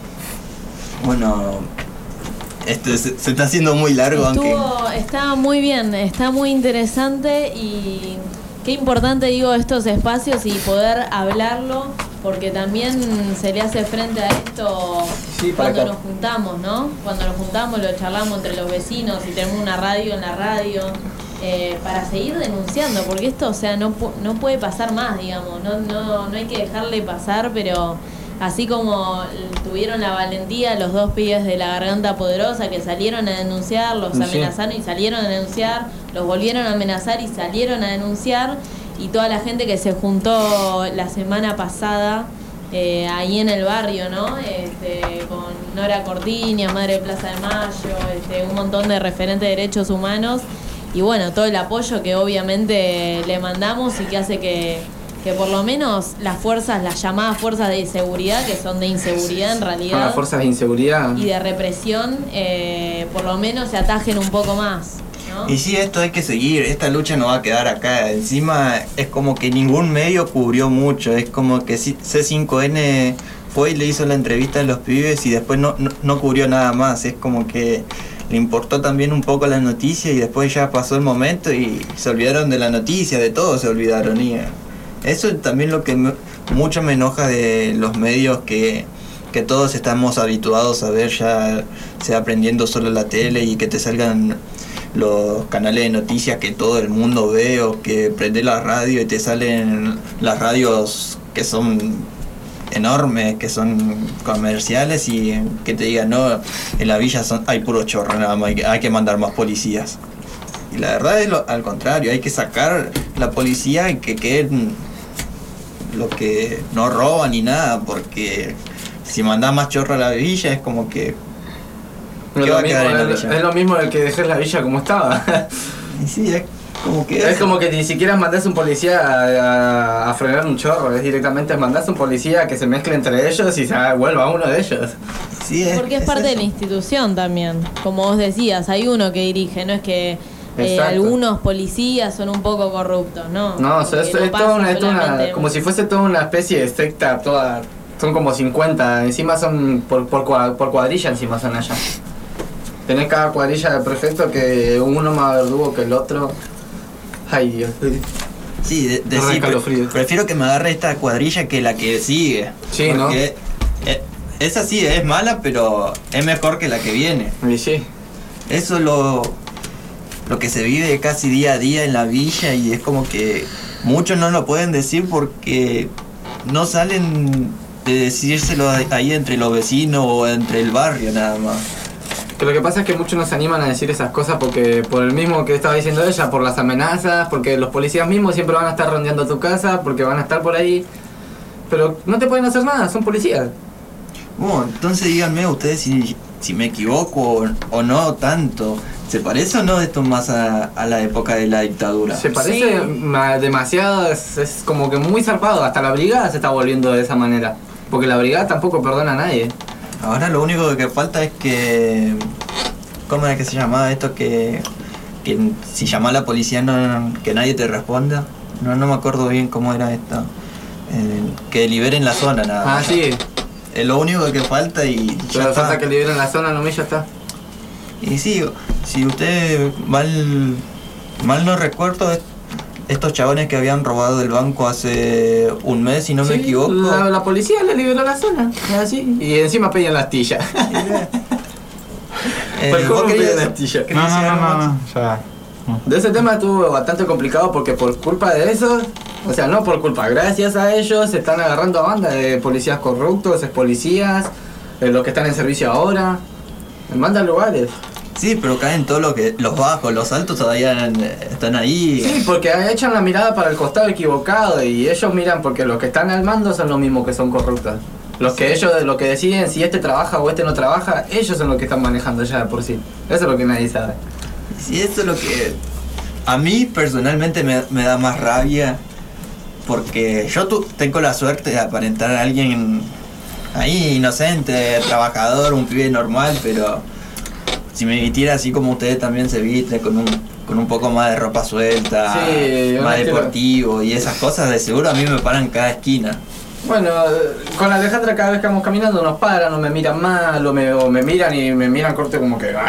Bueno, esto se está haciendo muy largo. Está muy bien, está muy interesante y qué importante, digo, estos espacios y poder hablarlo, porque también se le hace frente a esto cuando nos juntamos, ¿no? Cuando nos juntamos lo charlamos entre los vecinos y tenemos una radio en la radio para seguir denunciando, porque esto, o sea, no puede pasar más, digamos, no hay que dejarle pasar, pero así como tuvieron la valentía los 2 pibes de la Garganta Poderosa que salieron a denunciar, los amenazaron y salieron a denunciar, los volvieron a amenazar y salieron a denunciar, y toda la gente que se juntó la semana pasada ahí en el barrio, ¿no? Con Nora Cortiña, Madre de Plaza de Mayo, un montón de referentes de derechos humanos, y bueno, todo el apoyo que obviamente le mandamos y que hace que por lo menos las llamadas fuerzas de seguridad, que son de inseguridad en realidad, son las fuerzas de inseguridad y de represión, por lo menos se atajen un poco más, ¿no? Y sí, esto hay que seguir, esta lucha no va a quedar acá. Encima es como que ningún medio cubrió mucho, es como que C5N fue y le hizo la entrevista a los pibes y después no cubrió nada más. Es como que le importó también un poco la noticia y después ya pasó el momento y se olvidaron de la noticia, de todo se olvidaron. Y eso es también lo que mucho me enoja de los medios, que todos estamos habituados a ver, ya sea aprendiendo solo la tele y que te salgan los canales de noticias que todo el mundo ve, o que prende la radio y te salen las radios que son enormes, que son comerciales, y que te digan, no, en la villa hay puro chorro nada más, hay que mandar más policías. Y la verdad es al contrario, hay que sacar la policía y que queden los que no roban ni nada, porque si mandás más chorro a la villa es como que ¿qué va a quedar en la villa? Es lo mismo el que dejes la villa como estaba. Y sí, es como que ni siquiera mandás un policía a frenar un chorro, es directamente mandás un policía que se mezcle entre ellos y se vuelva uno de ellos. Sí, porque es parte de la institución también, como vos decías, hay uno que dirige, no es que algunos policías son un poco corruptos, ¿no? No, es toda como si fuese toda una especie de secta, son como 50, encima son por cuadrilla, encima son allá. Tenés cada cuadrilla de prefecto que uno más verdugo que el otro. Ay, Dios. Sí, prefiero que me agarre esta cuadrilla que la que sigue. Sí, ¿no? Esa sí es mala, pero es mejor que la que viene. Sí. Eso es lo que se vive casi día a día en la villa, y es como que muchos no lo pueden decir porque no salen de decírselo ahí entre los vecinos o entre el barrio nada más. Que lo que pasa es que muchos no se animan a decir esas cosas porque por el mismo que estaba diciendo ella, por las amenazas, porque los policías mismos siempre van a estar rondeando tu casa, porque van a estar por ahí, pero no te pueden hacer nada, son policías. Bueno, entonces díganme ustedes si me equivoco o no tanto. ¿Se parece o no esto más a la época de la dictadura? Se parece demasiado, es como que muy zarpado, hasta la brigada se está volviendo de esa manera, porque la brigada tampoco perdona a nadie. Ahora lo único que falta es que... ¿Cómo era que se llamaba esto? Que si llama a la policía que nadie te responda. No me acuerdo bien cómo era esto. Que liberen la zona, nada más. Sí. Es lo único que falta y ya está. Que liberen la zona, nomás ya está. Y sí, si usted mal no recuerdo, estos chabones que habían robado el banco hace un mes, si no me equivoco. La policía le liberó la zona, así. Y encima pedían la astilla. ¿Cómo pedían la astilla? No, ya. De ese tema estuvo bastante complicado porque por culpa de eso, o sea, no por culpa, gracias a ellos se están agarrando a banda de policías corruptos, policías, los que están en servicio ahora, en bandas lugares. Sí, pero caen todos los bajos, los altos todavía están ahí. Sí, porque echan la mirada para el costado equivocado y ellos miran porque los que están al mando son los mismos que son corruptos. Los que ellos, lo que deciden si este trabaja o este no trabaja, ellos son los que están manejando ya de por sí. Eso es lo que nadie sabe. Sí, eso es lo que a mí personalmente me da más rabia, porque yo tengo la suerte de aparentar a alguien ahí inocente, trabajador, un pibe normal, pero si me vistiera así como ustedes también se visten, con un poco más de ropa suelta, sí, más deportivo y esas cosas, de seguro a mí me paran en cada esquina. Bueno, con Alejandra cada vez que vamos caminando nos paran, o me miran mal, o me miran y me miran corte como que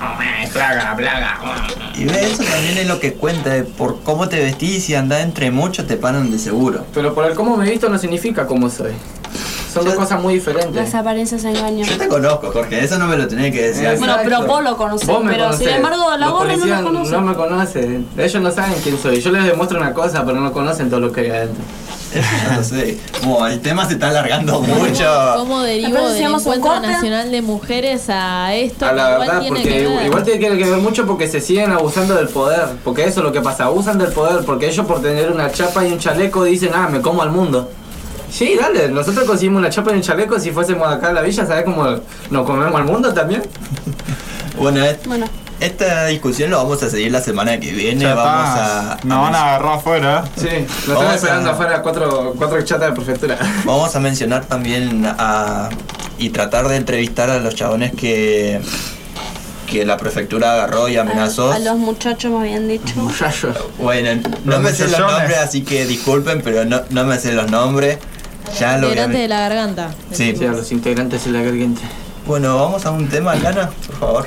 plaga. Y eso también es lo que cuenta, por cómo te vestís y andás entre muchos te paran de seguro. Pero por el cómo me he visto no significa cómo soy. Son dos cosas muy diferentes. Las apariencias engañan. Yo te conozco, Jorge, eso no me lo tenés que decir. Exacto. Bueno, pero vos lo conocés, pero conocés. sin embargo la gorra no lo conoce. No me conoce, ellos no saben quién soy. Yo les demuestro una cosa, pero no conocen todo lo que hay adentro. No lo sé. Bueno, el tema se está alargando mucho. ¿Cómo derivo del Encuentro Nacional de Mujeres a esto? A la verdad, porque igual tiene que ver mucho porque se siguen abusando del poder. Porque eso es lo que pasa, abusan del poder. Porque ellos por tener una chapa y un chaleco dicen, me como al mundo. Sí, dale, nosotros conseguimos una chapa y un chaleco. Si fuésemos acá a la villa, ¿sabés cómo nos comemos al mundo también? Bueno, esta discusión lo vamos a seguir la semana que viene. Nos van a agarrar afuera. Sí, nos están esperando afuera cuatro chatas de prefectura. Vamos a mencionar también y tratar de entrevistar a los chabones que la prefectura agarró y amenazó. A los muchachos me habían dicho. Muchachos. Bueno, no me sé los nombres, así que disculpen, pero no me sé los nombres. Ya lo voy a Integrante ver. de la garganta. Sí. Sí, a los integrantes de la garganta. Bueno, vamos a un tema, Lana, por favor.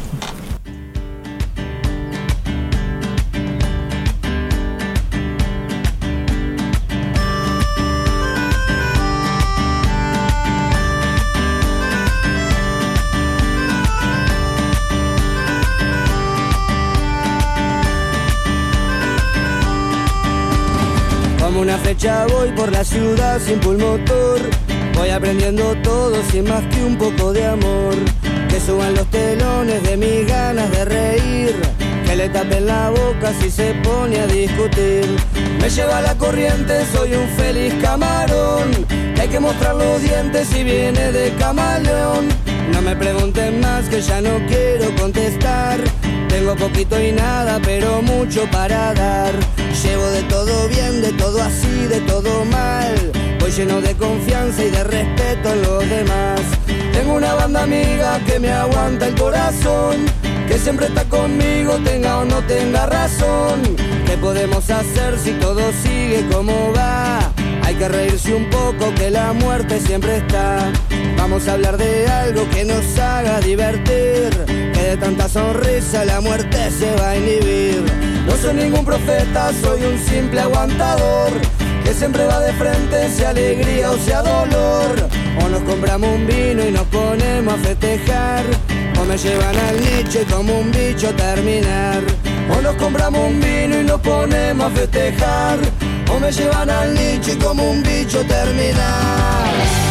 Como una flecha voy por la ciudad sin pulmotor. Voy aprendiendo todo sin más que un poco de amor. Que suban los telones de mis ganas de reír. Que le tapen la boca si se pone a discutir. Me lleva la corriente, soy un feliz camarón. Que hay que mostrar los dientes si viene de camaleón. No me pregunten más que ya no quiero contestar. Tengo poquito y nada, pero mucho para dar. Llevo de todo bien, de todo así, de todo mal. Voy lleno de confianza y de respeto en los demás. Tengo una banda amiga que me aguanta el corazón, que siempre está conmigo, tenga o no tenga razón. ¿Qué podemos hacer si todo sigue como va? Hay que reírse un poco, que la muerte siempre está. Vamos a hablar de algo que nos haga divertir, que de tanta sonrisa la muerte se va a inhibir. No soy ningún profeta, soy un simple aguantador, que siempre va de frente, sea alegría o sea dolor. O nos compramos un vino y nos ponemos a festejar, o me llevan al nicho y como un bicho terminar. O nos compramos un vino y nos ponemos a festejar, o me llevan al nicho y como un bicho terminar.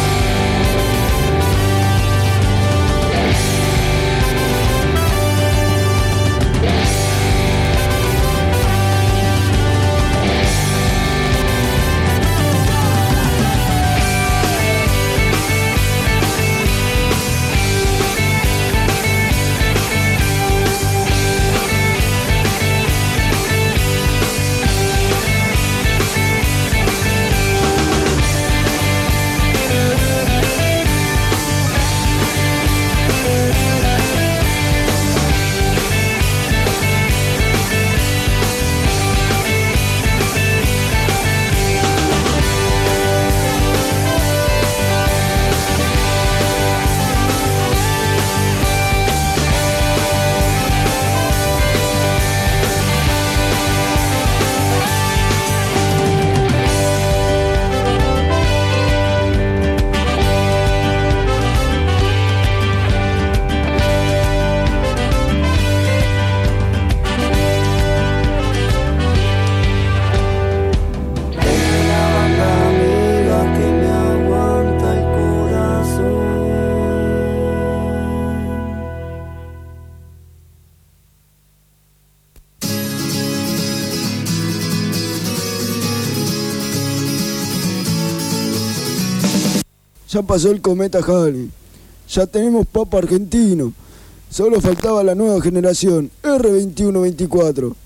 Ya pasó el cometa Halley. Ya tenemos papa argentino. Solo faltaba la nueva generación, R2124.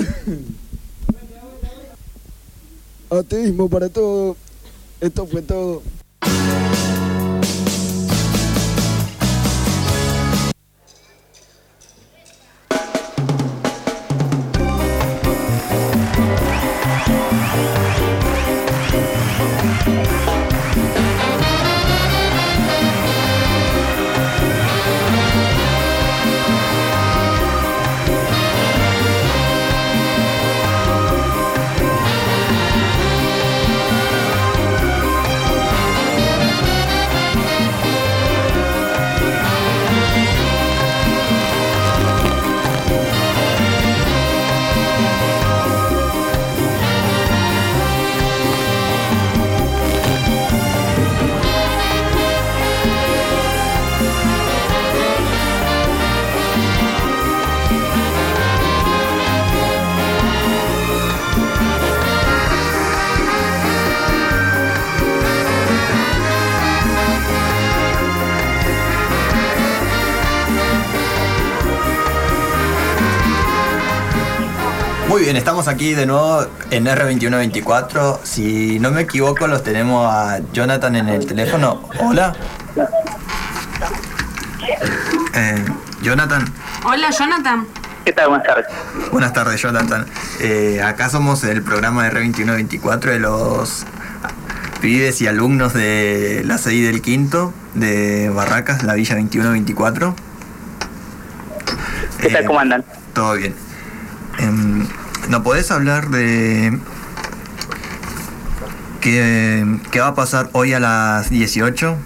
Ateísmo para todo. Esto fue todo. Muy bien, estamos aquí de nuevo en R2124. Si no me equivoco, los tenemos a Jonathan en el teléfono. Hola. Jonathan. Hola, Jonathan. ¿Qué tal? Buenas tardes. Buenas tardes, Jonathan. Acá somos el programa de R2124 de los pibes y alumnos de la CEI del Quinto, de Barracas, la Villa 21-24. ¿Qué tal, cómo andan? Todo bien. ¿Nos podés hablar de qué va a pasar hoy a las 18?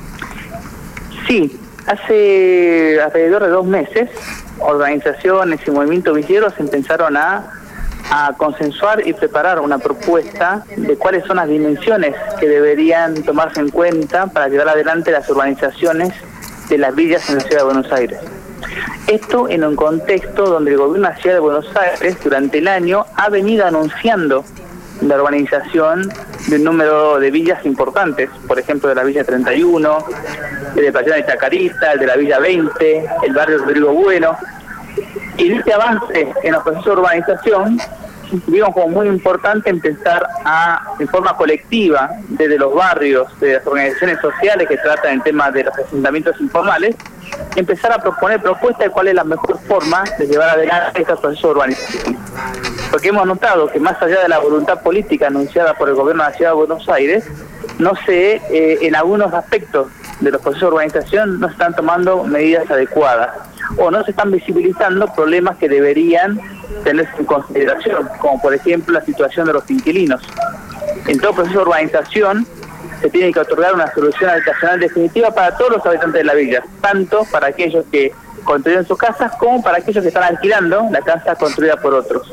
Sí, hace alrededor de 2 meses, organizaciones y movimientos villeros empezaron a consensuar y preparar una propuesta de cuáles son las dimensiones que deberían tomarse en cuenta para llevar adelante las urbanizaciones de las villas en la ciudad de Buenos Aires. Esto en un contexto donde el gobierno de la ciudad de Buenos Aires durante el año ha venido anunciando la urbanización de un número de villas importantes, por ejemplo de la Villa 31, el de Playón de Chacarita, el de la Villa 20, el barrio Rodrigo Bueno. Y en este avance en los procesos de urbanización, vimos como muy importante empezar en forma colectiva, desde los barrios, de las organizaciones sociales que tratan el tema de los asentamientos informales, empezar a proponer propuestas de cuál es la mejor forma de llevar adelante estos procesos de urbanización. Porque hemos notado que más allá de la voluntad política anunciada por el gobierno de la ciudad de Buenos Aires, no se, en algunos aspectos de los procesos de urbanización no se están tomando medidas adecuadas o no se están visibilizando problemas que deberían tenerse en consideración, como por ejemplo la situación de los inquilinos. En todo proceso de urbanización se tiene que otorgar una solución habitacional definitiva para todos los habitantes de la villa, tanto para aquellos que construyeron sus casas como para aquellos que están alquilando la casa construida por otros.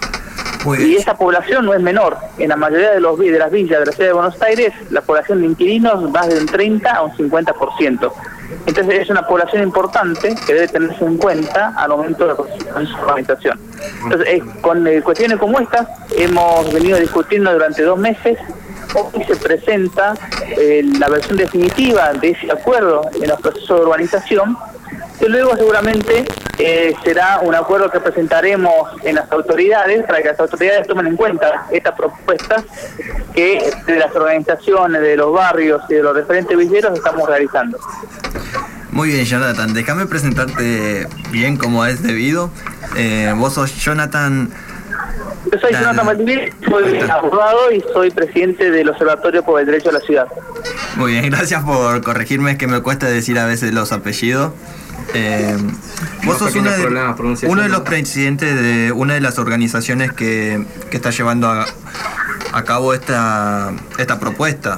Y esa población no es menor. En la mayoría de las villas de la ciudad de Buenos Aires, la población de inquilinos va de un 30 a un 50%. Entonces es una población importante que debe tenerse en cuenta al momento de la urbanización. Entonces, con cuestiones como estas, hemos venido discutiendo durante 2 meses. Hoy se presenta la versión definitiva de ese acuerdo en los procesos de urbanización, que luego seguramente será un acuerdo que presentaremos en las autoridades para que las autoridades tomen en cuenta estas propuestas que de las organizaciones, de los barrios y de los referentes villeros estamos realizando. Muy bien, Jonathan, déjame presentarte bien como es debido. Vos sos Jonathan... Yo soy Jonathan Maldivir, soy abogado y soy presidente del Observatorio por el Derecho a la Ciudad. Muy bien, gracias por corregirme, es que me cuesta decir a veces los apellidos. Vos sos uno de los presidentes de una de las organizaciones que está llevando a cabo esta propuesta,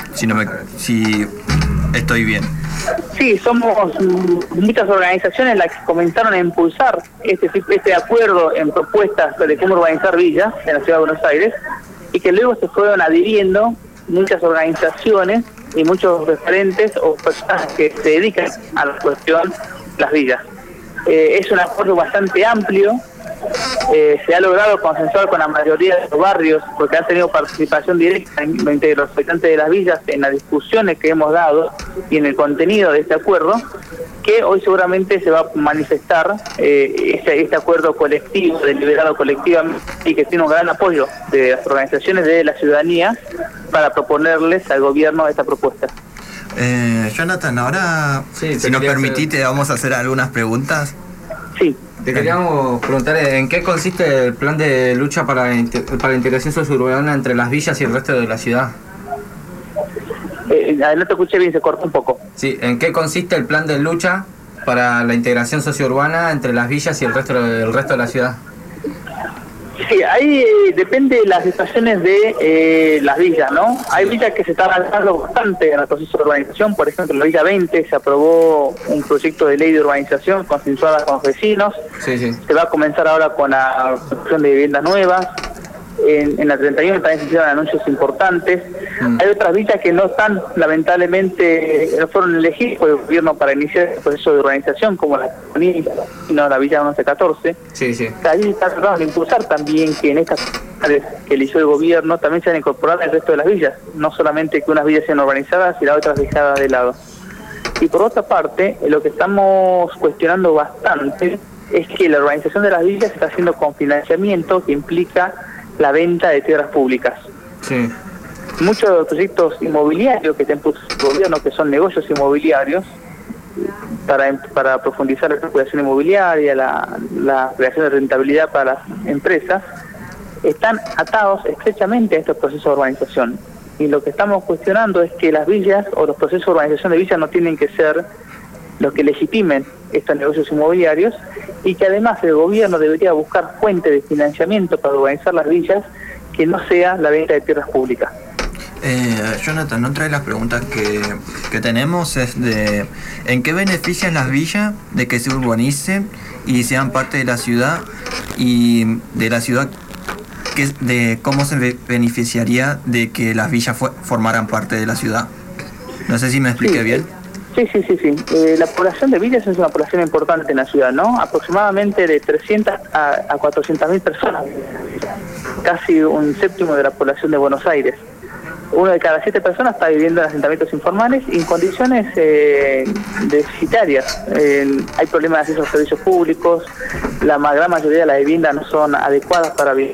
si estoy bien. Sí, somos muchas organizaciones las que comenzaron a impulsar este acuerdo en propuestas de cómo urbanizar villas en la ciudad de Buenos Aires y que luego se fueron adhiriendo muchas organizaciones y muchos referentes o personas que se dedican a la cuestión de las villas. Es un acuerdo bastante amplio, se ha logrado consensuar con la mayoría de los barrios porque han tenido participación directa de los habitantes de las villas en las discusiones que hemos dado y en el contenido de este acuerdo, que hoy seguramente se va a manifestar este acuerdo colectivo, deliberado colectivamente y que tiene un gran apoyo de las organizaciones de la ciudadanía para proponerles al gobierno esta propuesta. Jonathan, ahora si nos permitís te vamos a hacer algunas preguntas. Sí. Te queríamos preguntar en qué consiste el plan de lucha para la integración sociourbana entre las villas y el resto de la ciudad. No te escuché bien, se cortó un poco. Sí, ¿en qué consiste el plan de lucha para la integración sociourbana entre las villas y el resto de la ciudad? Sí, ahí depende de las situaciones de las villas, ¿no? Hay villas que se están avanzando bastante en el proceso de urbanización, por ejemplo en la Villa 20 se aprobó un proyecto de ley de urbanización consensuada con los vecinos, sí. Se va a comenzar ahora con la construcción de viviendas nuevas, en la 31 también se hicieron anuncios importantes. Hay otras villas que no están, lamentablemente, no fueron elegidas por el gobierno para iniciar el proceso de urbanización, como la Villa 1114. Sí. Ahí está tratando de impulsar también que en estas áreas que eligió el gobierno también se han incorporado el resto de las villas, no solamente que unas villas sean urbanizadas y las otras dejadas de lado. Y por otra parte, lo que estamos cuestionando bastante es que la urbanización de las villas se está haciendo con financiamiento que implica la venta de tierras públicas. Sí. Muchos de los proyectos inmobiliarios que tiene el gobierno, que son negocios inmobiliarios, para profundizar la especulación inmobiliaria, la creación de rentabilidad para las empresas, están atados estrechamente a estos procesos de urbanización. Y lo que estamos cuestionando es que las villas o los procesos de urbanización de villas no tienen que ser los que legitimen estos negocios inmobiliarios, y que además el gobierno debería buscar fuentes de financiamiento para urbanizar las villas que no sea la venta de tierras públicas. Jonathan, otra de las preguntas que tenemos es de ¿en qué benefician las villas de que se urbanicen y sean parte de la ciudad, y de la ciudad de cómo se beneficiaría de que las villas formaran parte de la ciudad? No sé si me expliqué bien. Sí. La población de villas es una población importante en la ciudad, ¿no? Aproximadamente de 300 a 400.000 personas, casi un séptimo de la población de Buenos Aires. 1 de cada 7 personas está viviendo en asentamientos informales y en condiciones deficitarias. Hay problemas de acceso a servicios públicos, la gran mayoría de las viviendas no son adecuadas para vivir.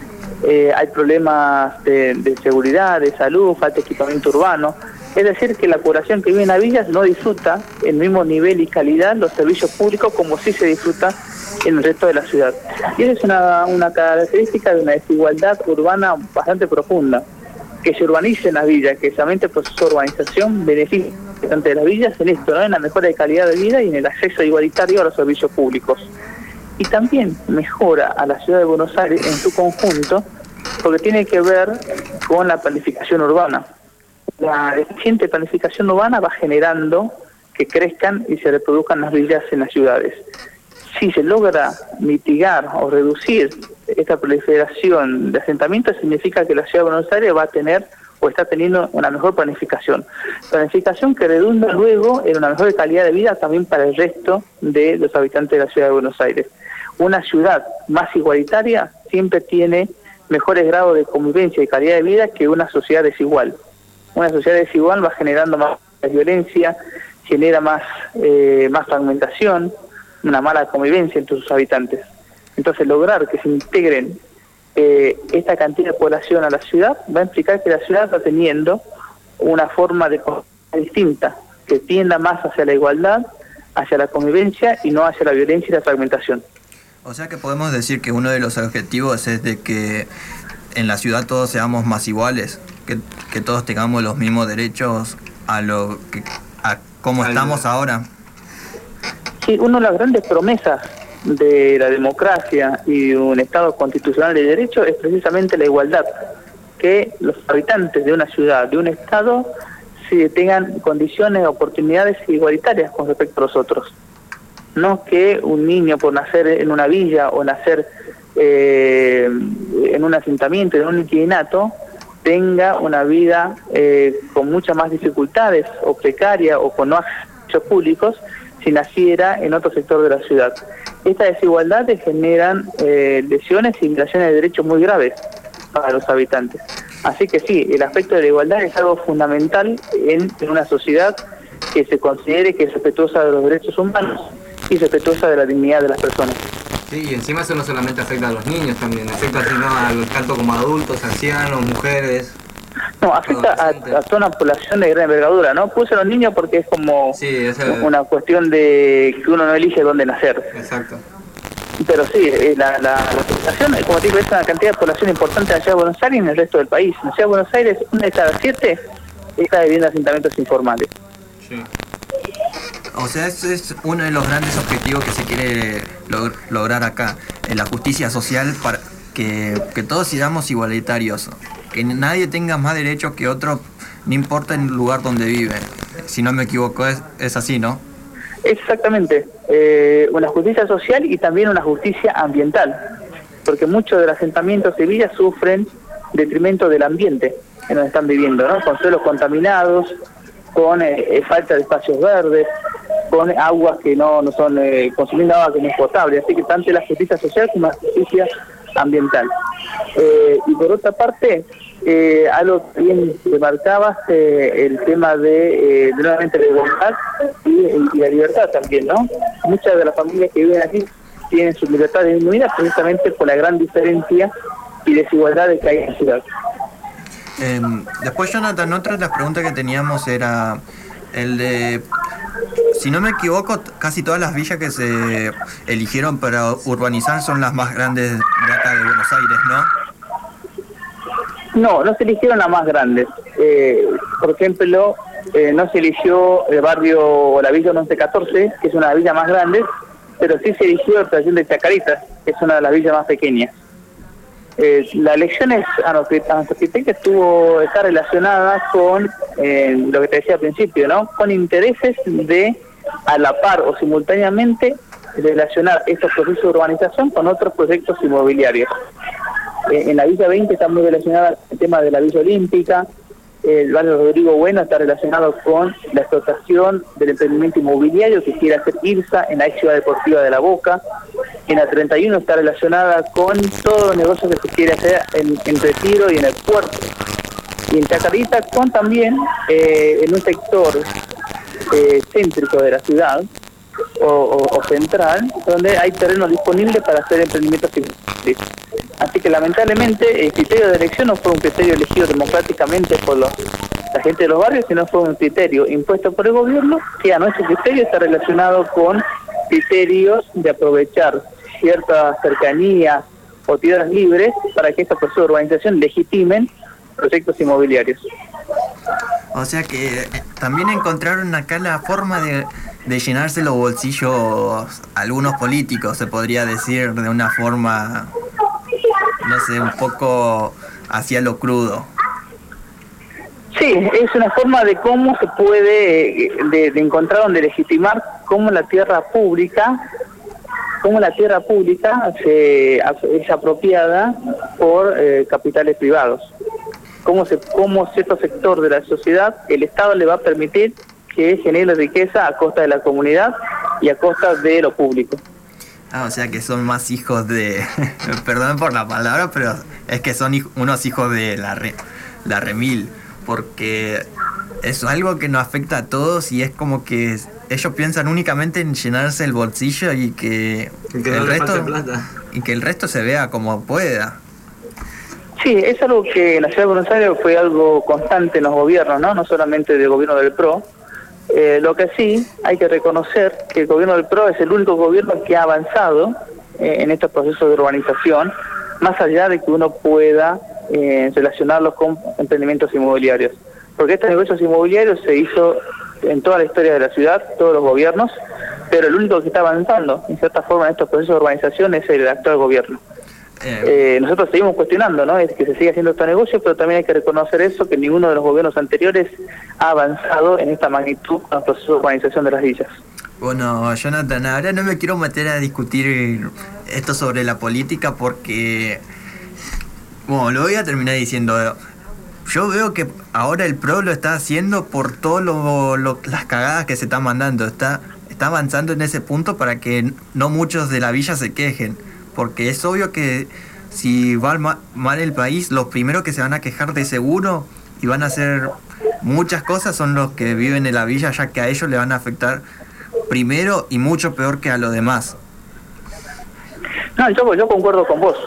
Hay problemas de seguridad, de salud, falta de equipamiento urbano. Es decir, que la población que vive en las villas no disfruta el mismo nivel y calidad los servicios públicos como sí se disfruta en el resto de la ciudad. Y esa es una característica de una desigualdad urbana bastante profunda. Que se urbanicen las villas, que solamente el proceso de urbanización beneficia de las villas en esto, ¿no? En la mejora de calidad de vida y en el acceso igualitario a los servicios públicos. Y también mejora a la ciudad de Buenos Aires en su conjunto, porque tiene que ver con la planificación urbana. La eficiente planificación urbana va generando que crezcan y se reproduzcan las villas en las ciudades. Si se logra mitigar o reducir esta proliferación de asentamientos, significa que la ciudad de Buenos Aires va a tener o está teniendo una mejor planificación. Planificación que redunda luego en una mejor calidad de vida también para el resto de los habitantes de la ciudad de Buenos Aires. Una ciudad más igualitaria siempre tiene mejores grados de convivencia y calidad de vida que una sociedad desigual. Una sociedad desigual va generando más violencia, genera más fragmentación, una mala convivencia entre sus habitantes. Entonces, lograr que se integren esta cantidad de población a la ciudad va a implicar que la ciudad va teniendo una forma de distinta, que tienda más hacia la igualdad, hacia la convivencia y no hacia la violencia y la fragmentación. O sea que podemos decir que uno de los objetivos es de que en la ciudad todos seamos más iguales, que todos tengamos los mismos derechos a como estamos ahora. Sí, una de las grandes promesas de la democracia y un Estado constitucional de derecho es precisamente la igualdad, que los habitantes de una ciudad, de un Estado, tengan condiciones, oportunidades igualitarias con respecto a los otros. No que un niño por nacer en una villa o nacer en un asentamiento, en un inquilinato, tenga una vida con muchas más dificultades o precaria o con no accesos públicos si naciera en otro sector de la ciudad. Estas desigualdades generan lesiones y violaciones de derechos muy graves para los habitantes. Así que sí, el aspecto de la igualdad es algo fundamental en una sociedad que se considere que es respetuosa de los derechos humanos y respetuosa de la dignidad de las personas. Sí, y encima eso no solamente afecta a los niños también, afecta tanto como a adultos, ancianos, mujeres. No, afecta a toda una población de gran envergadura, ¿no? Puse a los niños porque es como una cuestión de que uno no elige dónde nacer. Exacto. Pero sí, la población, como te digo, es una cantidad de población importante en la ciudad de Buenos Aires y en el resto del país. En la ciudad de Buenos Aires, 1 de cada 7 está viviendo asentamientos informales. Sí. O sea, ese es uno de los grandes objetivos que se quiere lograr acá, en la justicia social, para que todos seamos igualitarios, que nadie tenga más derechos que otro, no importa el lugar donde vive. Si no me equivoco, es así, ¿no? Exactamente, una justicia social y también una justicia ambiental, porque muchos de los asentamientos de villas sufren detrimento del ambiente en donde están viviendo, ¿no? Con suelos contaminados, con falta de espacios verdes, con aguas que no son, consumiendo agua que no es potable, así que tanto la justicia social como la justicia ambiental. Y por otra parte, algo que bien remarcabas, el tema de nuevamente la igualdad y la libertad también, ¿no? Muchas de las familias que viven aquí tienen su libertad disminuida precisamente por la gran diferencia y desigualdad que hay en la ciudad. Después, Jonathan, otra de las preguntas que teníamos era el de, si no me equivoco, casi todas las villas que se eligieron para urbanizar son las más grandes de acá de Buenos Aires, ¿no? No se eligieron las más grandes. Por ejemplo, no se eligió el barrio o la villa 1114, que es una de las villas más grandes, pero sí se eligió la estación de Chacarita, que es una de las villas más pequeñas. La elección a nuestro criterio está relacionada con lo que te decía al principio, ¿no? Con intereses de a la par o simultáneamente relacionar estos procesos de urbanización con otros proyectos inmobiliarios. En la Villa 20 está muy relacionada el tema de la Villa Olímpica. El barrio Rodrigo Bueno está relacionado con la explotación del emprendimiento inmobiliario que quiere hacer IRSA en la ex ciudad deportiva de La Boca. En la 31 está relacionada con todos los negocios que se quiere hacer en Retiro y en el puerto. Y en Chacarita con también en un sector céntrico de la ciudad o central, donde hay terreno disponible para hacer emprendimientos inmobiliarios. Así que lamentablemente el criterio de elección no fue un criterio elegido democráticamente por la gente de los barrios, sino fue un criterio impuesto por el gobierno, que a nuestro criterio está relacionado con criterios de aprovechar ciertas cercanías o tierras libres para que estos procesos de urbanización legitimen proyectos inmobiliarios. O sea que también encontraron acá la forma de llenarse los bolsillos algunos políticos, se podría decir, de una forma, no sé, un poco hacia lo crudo. Sí, es una forma de cómo se puede de encontrar donde legitimar cómo la tierra pública es apropiada por capitales privados. Cómo cierto sector de la sociedad, el Estado le va a permitir que genere riqueza a costa de la comunidad y a costa de lo público. O sea que son más hijos de... perdón por la palabra, pero es que son unos hijos de la remil, porque es algo que nos afecta a todos y es como que ellos piensan únicamente en llenarse el bolsillo y que el resto se vea como pueda. Sí, es algo que en la Ciudad de Buenos Aires fue algo constante en los gobiernos, no solamente del gobierno del PRO. Lo que sí hay que reconocer que el gobierno del PRO es el único gobierno que ha avanzado en estos procesos de urbanización, más allá de que uno pueda relacionarlos con emprendimientos inmobiliarios. Porque estos negocios inmobiliarios se hizo en toda la historia de la ciudad, todos los gobiernos, pero el único que está avanzando en cierta forma en estos procesos de urbanización es el actual gobierno. Nosotros seguimos cuestionando, ¿no? Es que se sigue haciendo estos negocios, pero también hay que reconocer eso, que ninguno de los gobiernos anteriores ha avanzado en esta magnitud con el proceso de urbanización de las villas. Bueno, Jonathan, ahora no me quiero meter a discutir esto sobre la política porque, bueno, lo voy a terminar diciendo. Yo veo que ahora el PRO lo está haciendo por todas las cagadas que se están mandando. Está avanzando en ese punto para que no muchos de la villa se quejen. Porque es obvio que si va mal el país, los primeros que se van a quejar de seguro y van a hacer muchas cosas son los que viven en la villa, ya que a ellos le van a afectar primero y mucho peor que a los demás. No, yo concuerdo con vos.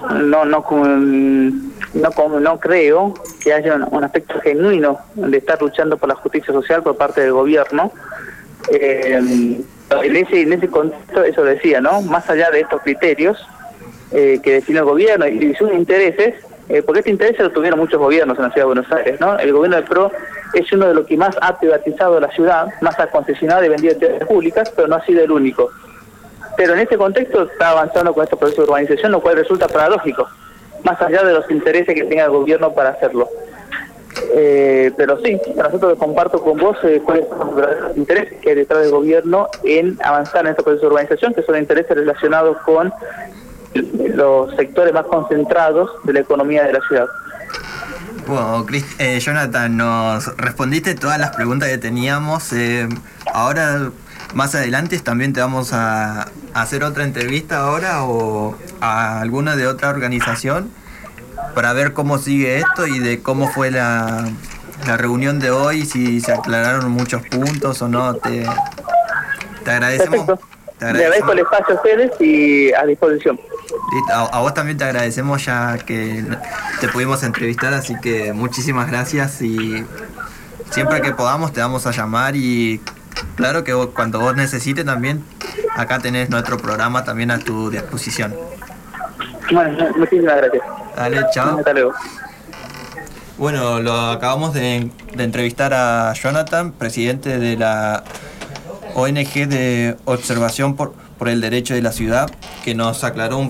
No creo que haya un aspecto genuino de estar luchando por la justicia social por parte del gobierno. En ese contexto, eso decía, ¿no? Más allá de estos criterios que define el gobierno y sus intereses, porque este interés lo tuvieron muchos gobiernos en la Ciudad de Buenos Aires, ¿no? El gobierno del PRO es uno de los que más ha privatizado la ciudad, más ha concesionado y vendido tierras públicas, pero no ha sido el único. Pero en este contexto está avanzando con este proceso de urbanización, lo cual resulta paradójico, más allá de los intereses que tenga el gobierno para hacerlo. Pero sí, nosotros comparto con vos cuáles son los intereses que hay detrás del gobierno en avanzar en este proceso de urbanización, que son intereses relacionados con los sectores más concentrados de la economía de la ciudad. Bueno, Jonathan, nos respondiste todas las preguntas que teníamos. Ahora, más adelante, también te vamos a hacer otra entrevista ahora o a alguna de otra organización para ver cómo sigue esto y de cómo fue la reunión de hoy, si se aclararon muchos puntos o no. Te agradecemos. Perfecto. Le agradezco el espacio a ustedes y a disposición. A vos también te agradecemos ya que te pudimos entrevistar, así que muchísimas gracias y siempre que podamos te vamos a llamar y claro que cuando vos necesites también, acá tenés nuestro programa también a tu disposición. Bueno, muchísimas gracias. Dale, chao. Hasta luego. Bueno, lo acabamos de entrevistar a Jonathan, presidente de la ONG de Observación por el Derecho de la Ciudad, que nos aclaró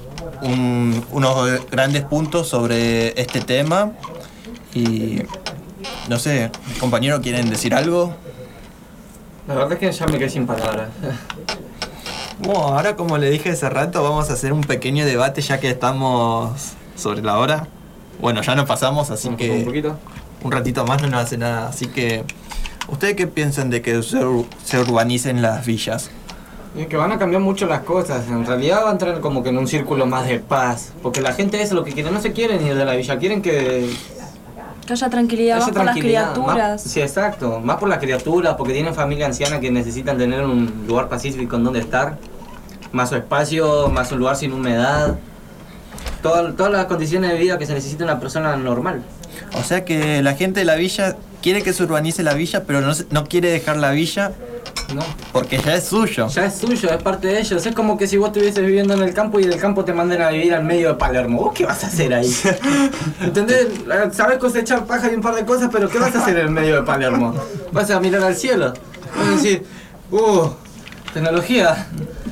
unos grandes puntos sobre este tema. Y no sé, compañero, ¿quieren decir algo? La verdad es que ya me quedé sin palabras. Bueno, ahora, como le dije hace rato, vamos a hacer un pequeño debate ya que estamos sobre la hora. Bueno, ya nos pasamos, así que un ratito más no nos hace nada. Así que, ¿ustedes qué piensan de que se urbanicen las villas? Es que van a cambiar mucho las cosas. En realidad va a entrar como que en un círculo más de paz. Porque la gente es lo que quiere. No se quieren ir de la villa, quieren que haya tranquilidad, más por las criaturas. Sí, exacto. Más por las criaturas, porque tienen familia anciana que necesitan tener un lugar pacífico en donde estar. Más su espacio, más un lugar sin humedad. Todas las condiciones de vida que se necesita una persona normal. O sea que la gente de la villa quiere que se urbanice la villa, pero no quiere dejar la villa. No. Porque ya es suyo. Ya es suyo, es parte de ellos. Es como que si vos estuvieses viviendo en el campo y del campo te manden a vivir al medio de Palermo. ¿Vos qué vas a hacer ahí? ¿Entendés? Sabés cosechar paja y un par de cosas, pero ¿qué vas a hacer en el medio de Palermo? ¿Vas a mirar al cielo? Vas a decir, tecnología.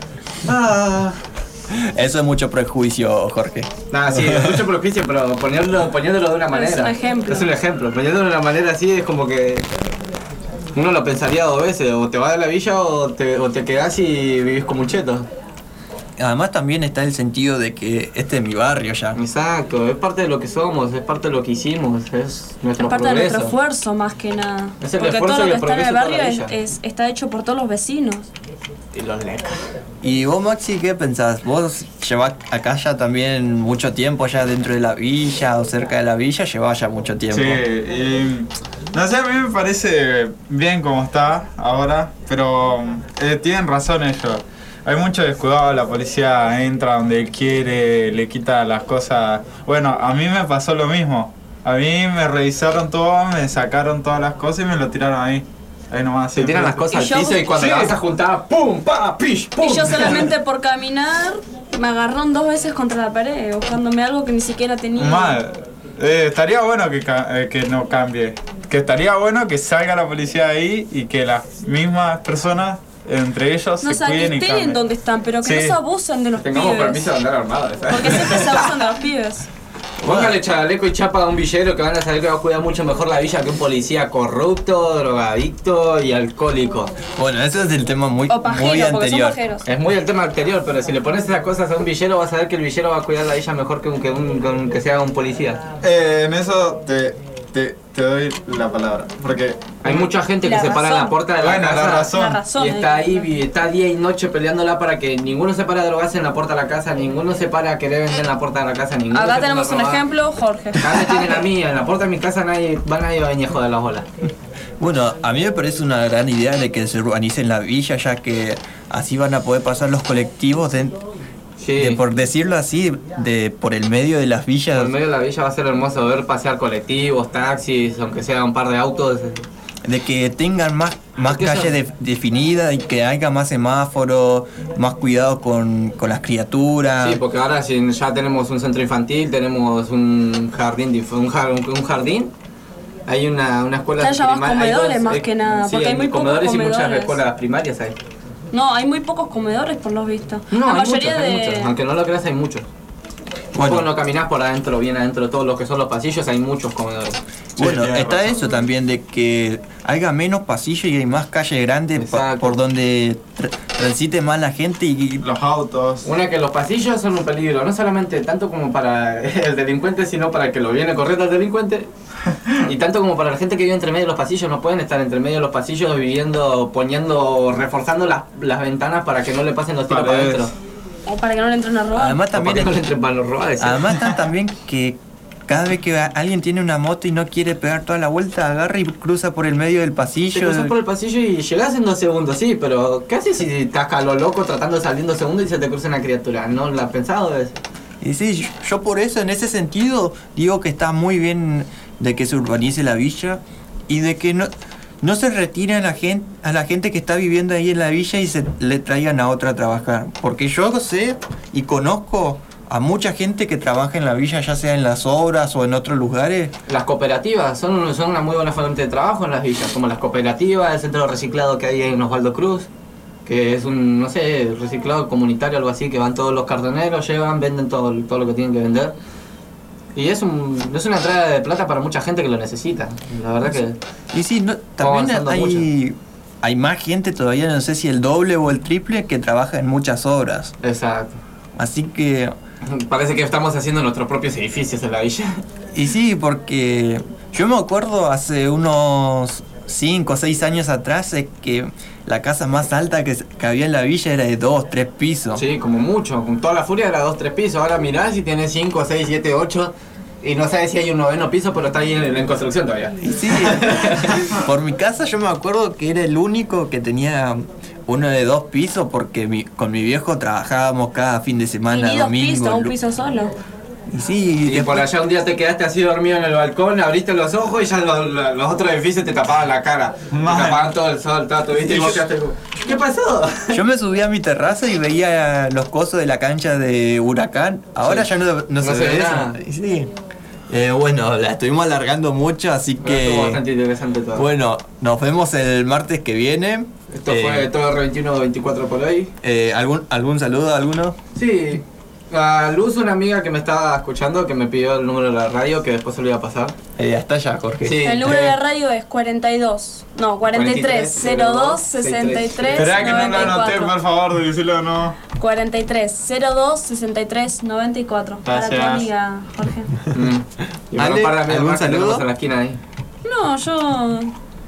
Eso es mucho prejuicio, Jorge. Sí, es mucho prejuicio, pero poniéndolo de una manera. Es un ejemplo. Es un ejemplo. Poniéndolo de una manera así es como que uno lo pensaría dos veces. O te vas de la villa o te quedás y vivís como un cheto. Además también está el sentido de que este es mi barrio ya. Exacto, es parte de lo que somos, es parte de lo que hicimos, es nuestro progreso. Es parte de nuestro esfuerzo más que nada. Es el porque esfuerzo todo y lo el que está en el progreso barrio de la está hecho por todos los vecinos. Y los lecas. ¿Y vos, Maxi, qué pensás? ¿Vos llevás acá ya también mucho tiempo ya dentro de la villa o cerca de la villa? Llevás ya mucho tiempo. Sí, y no sé, a mí me parece bien como está ahora, pero tienen razón ellos. Hay mucho descuidado, la policía entra donde quiere, le quita las cosas. Bueno, a mí me pasó lo mismo. A mí me revisaron todo, me sacaron todas las cosas y me lo tiraron ahí. Ahí nomás. Se tiran las cosas al piso y cuando las vas a juntar, ¡pum! ¡Pa! ¡Pish! ¡Pum! Y yo solamente por caminar me agarraron 2 veces contra la pared, buscándome algo que ni siquiera tenía. Mal. Estaría bueno que no cambie. Que estaría bueno que salga la policía ahí y que las mismas personas entre ellos no, se cuiden y que estén cambien. donde están, pero que no se abusen de los pibes. Tengamos permiso de andar armados, ¿sabes? Porque siempre se abusan de los pibes. Póngale chaleco y chapa a un villero que van a saber que va a cuidar mucho mejor la villa que un policía corrupto, drogadicto y alcohólico. Bueno, ese es el tema muy anterior. Es muy el tema anterior, pero si le pones esas cosas a un villero vas a ver que el villero va a cuidar la villa mejor que sea un policía. En eso te doy la palabra, porque hay mucha gente que se para en la puerta de la casa la y está ahí y está día y noche peleándola para que ninguno se para a drogarse en la puerta de la casa, ninguno se para a querer vender en la puerta de la casa, ninguno. Acá tenemos un ejemplo, Jorge. Acá tiene la mía, en la puerta de mi casa nadie va a venir a joder las bolas. Bueno, a mí me parece una gran idea de que se urbanicen la villa, ya que así van a poder pasar los colectivos por decirlo así, por el medio de las villas. Por el medio de la villa va a ser hermoso ver pasear colectivos, taxis, aunque sea un par de autos. De que tengan más calles definidas y que haya más semáforos, más cuidado con las criaturas. Sí, porque ahora ya tenemos un centro infantil, tenemos un jardín, un jardín. Hay una escuela primaria. Hay comedores más que nada, sí, porque hay muy pocos comedores y muchas escuelas primarias hay. No, hay muy pocos comedores por lo visto. No, la hay mayoría muchos, aunque no lo creas hay muchos. Bueno. Cuando caminás por adentro, bien adentro de todos los que son los pasillos, hay muchos comedores. Bueno, está eso también de que haya menos pasillos y hay más calles grandes por donde transite más la gente y los autos. Que los pasillos son un peligro, no solamente tanto como para el delincuente, sino para el que lo viene corriendo al delincuente. Y tanto como para la gente que vive entre medio de los pasillos, no pueden estar entre medio de los pasillos viviendo, reforzando las ventanas para que no le pasen los tiros para adentro. O para que no le entren a robar. Además también no le entren para los robados. Además también que cada vez que alguien tiene una moto y no quiere pegar toda la vuelta, agarra y cruza por el medio del pasillo. Te cruzas por el pasillo y llegás en 2 segundos, sí, pero ¿qué haces si estás a lo loco tratando de salir en 2 segundos y se te cruza una criatura? ¿No la has pensado eso? Y sí, yo por eso, en ese sentido, digo que está muy bien de que se urbanice la villa y de que no se retiren a la gente que está viviendo ahí en la villa y se le traigan a otra a trabajar. Porque yo sé y conozco a mucha gente que trabaja en la villa, ya sea en las obras o en otros lugares? Las cooperativas son una muy buena fuente de trabajo en las villas, como las cooperativas, el centro de reciclado que hay en Osvaldo Cruz, que es un, no sé, reciclado comunitario, algo así, que van todos los cartoneros, llevan, venden todo lo que tienen que vender. Y es una entrada de plata para mucha gente que lo necesita, la verdad que... Y sí, también hay más gente todavía, no sé si el doble o el triple, que trabaja en muchas obras. Exacto. Así que... Parece que estamos haciendo nuestros propios edificios en la villa. Y sí, porque yo me acuerdo hace unos 5 o 6 años atrás que la casa más alta que había en la villa era de 2, 3 pisos. Sí, como mucho, con toda la furia era 2, 3 pisos. Ahora mirás y tiene 5, 6, 7, 8 y no sabes si hay un 9º piso, pero está ahí en construcción todavía. Y sí, por mi casa yo me acuerdo que era el único que tenía uno de 2 pisos porque con mi viejo trabajábamos cada fin de semana, y domingo. Un piso solo. Y sí, y por allá un día te quedaste así dormido en el balcón, abriste los ojos y ya los otros edificios te tapaban la cara. Te tapaban todo el sol, todo, ¿viste? Y vos quedaste, ¿qué pasó? Yo me subí a mi terraza y veía los cosos de la cancha de Huracán. Ahora sí, ya no se ve nada. Eso. Sí. Bueno, la estuvimos alargando mucho, así que... Estuvo bastante interesante todo. Bueno, nos vemos el martes que viene. Esto fue todo R21-24 por hoy. ¿Algún saludo a alguno? Sí. A Luz, una amiga que me estaba escuchando, que me pidió el número de la radio, que después se lo iba a pasar. Hasta allá, Jorge. Sí. El número de la radio es 43 02 63 Esperá que no lo anoté, por favor, decirlo no. 43 02 63 94. Para tu amiga, Jorge. Y para un par de amigos ¿algún más que saludo? tenemos en la esquina ahí. No, yo...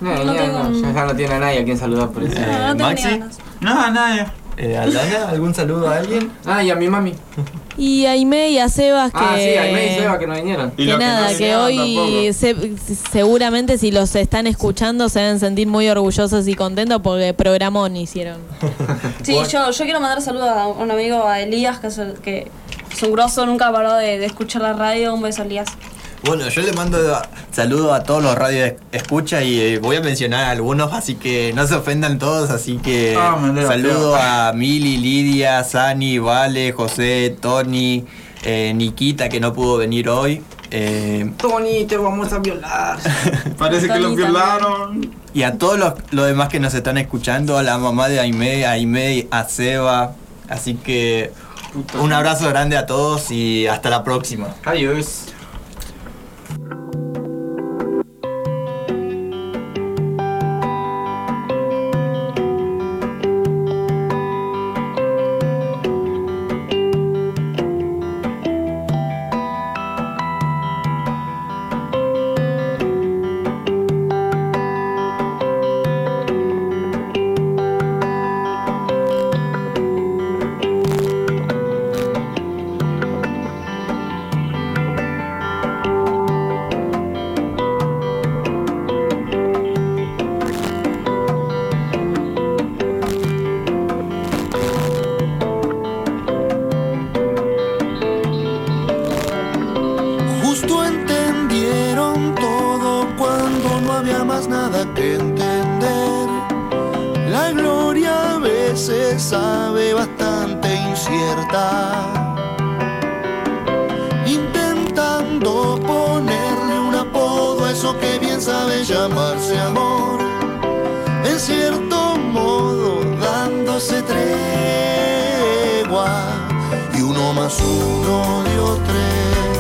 Ya no tiene a nadie a quien saludar por eso. No tengo ¿Maxi? ni ganas. No, a nadie. ¿Aldana? ¿Algún saludo a alguien? Y a mi mami. Y a Aimé y a Sebas que... sí, a Aimé y Sebas que no vinieron. Que nada, que hoy seguramente si los están escuchando se deben sentir muy orgullosos y contentos porque programón hicieron. Sí, yo quiero mandar saludos a un amigo, a Elías, que es un grosso, nunca paró de escuchar la radio. Un beso, Elías. Bueno, yo le mando saludos a todos los radios escucha y voy a mencionar algunos, así que no se ofendan todos, así que saludo a Mili, Lidia, Sani, Vale, José, Tony, Nikita que no pudo venir hoy. Tony, te vamos a violar. Parece que lo violaron. Y a todos los demás que nos están escuchando, a la mamá de Aimé, a Seba, así que un abrazo grande a todos y hasta la próxima. Adiós. Sabe bastante incierta, intentando ponerle un apodo a eso que bien sabe llamarse amor, en cierto modo dándose tregua, y 1 más 1 dio 3.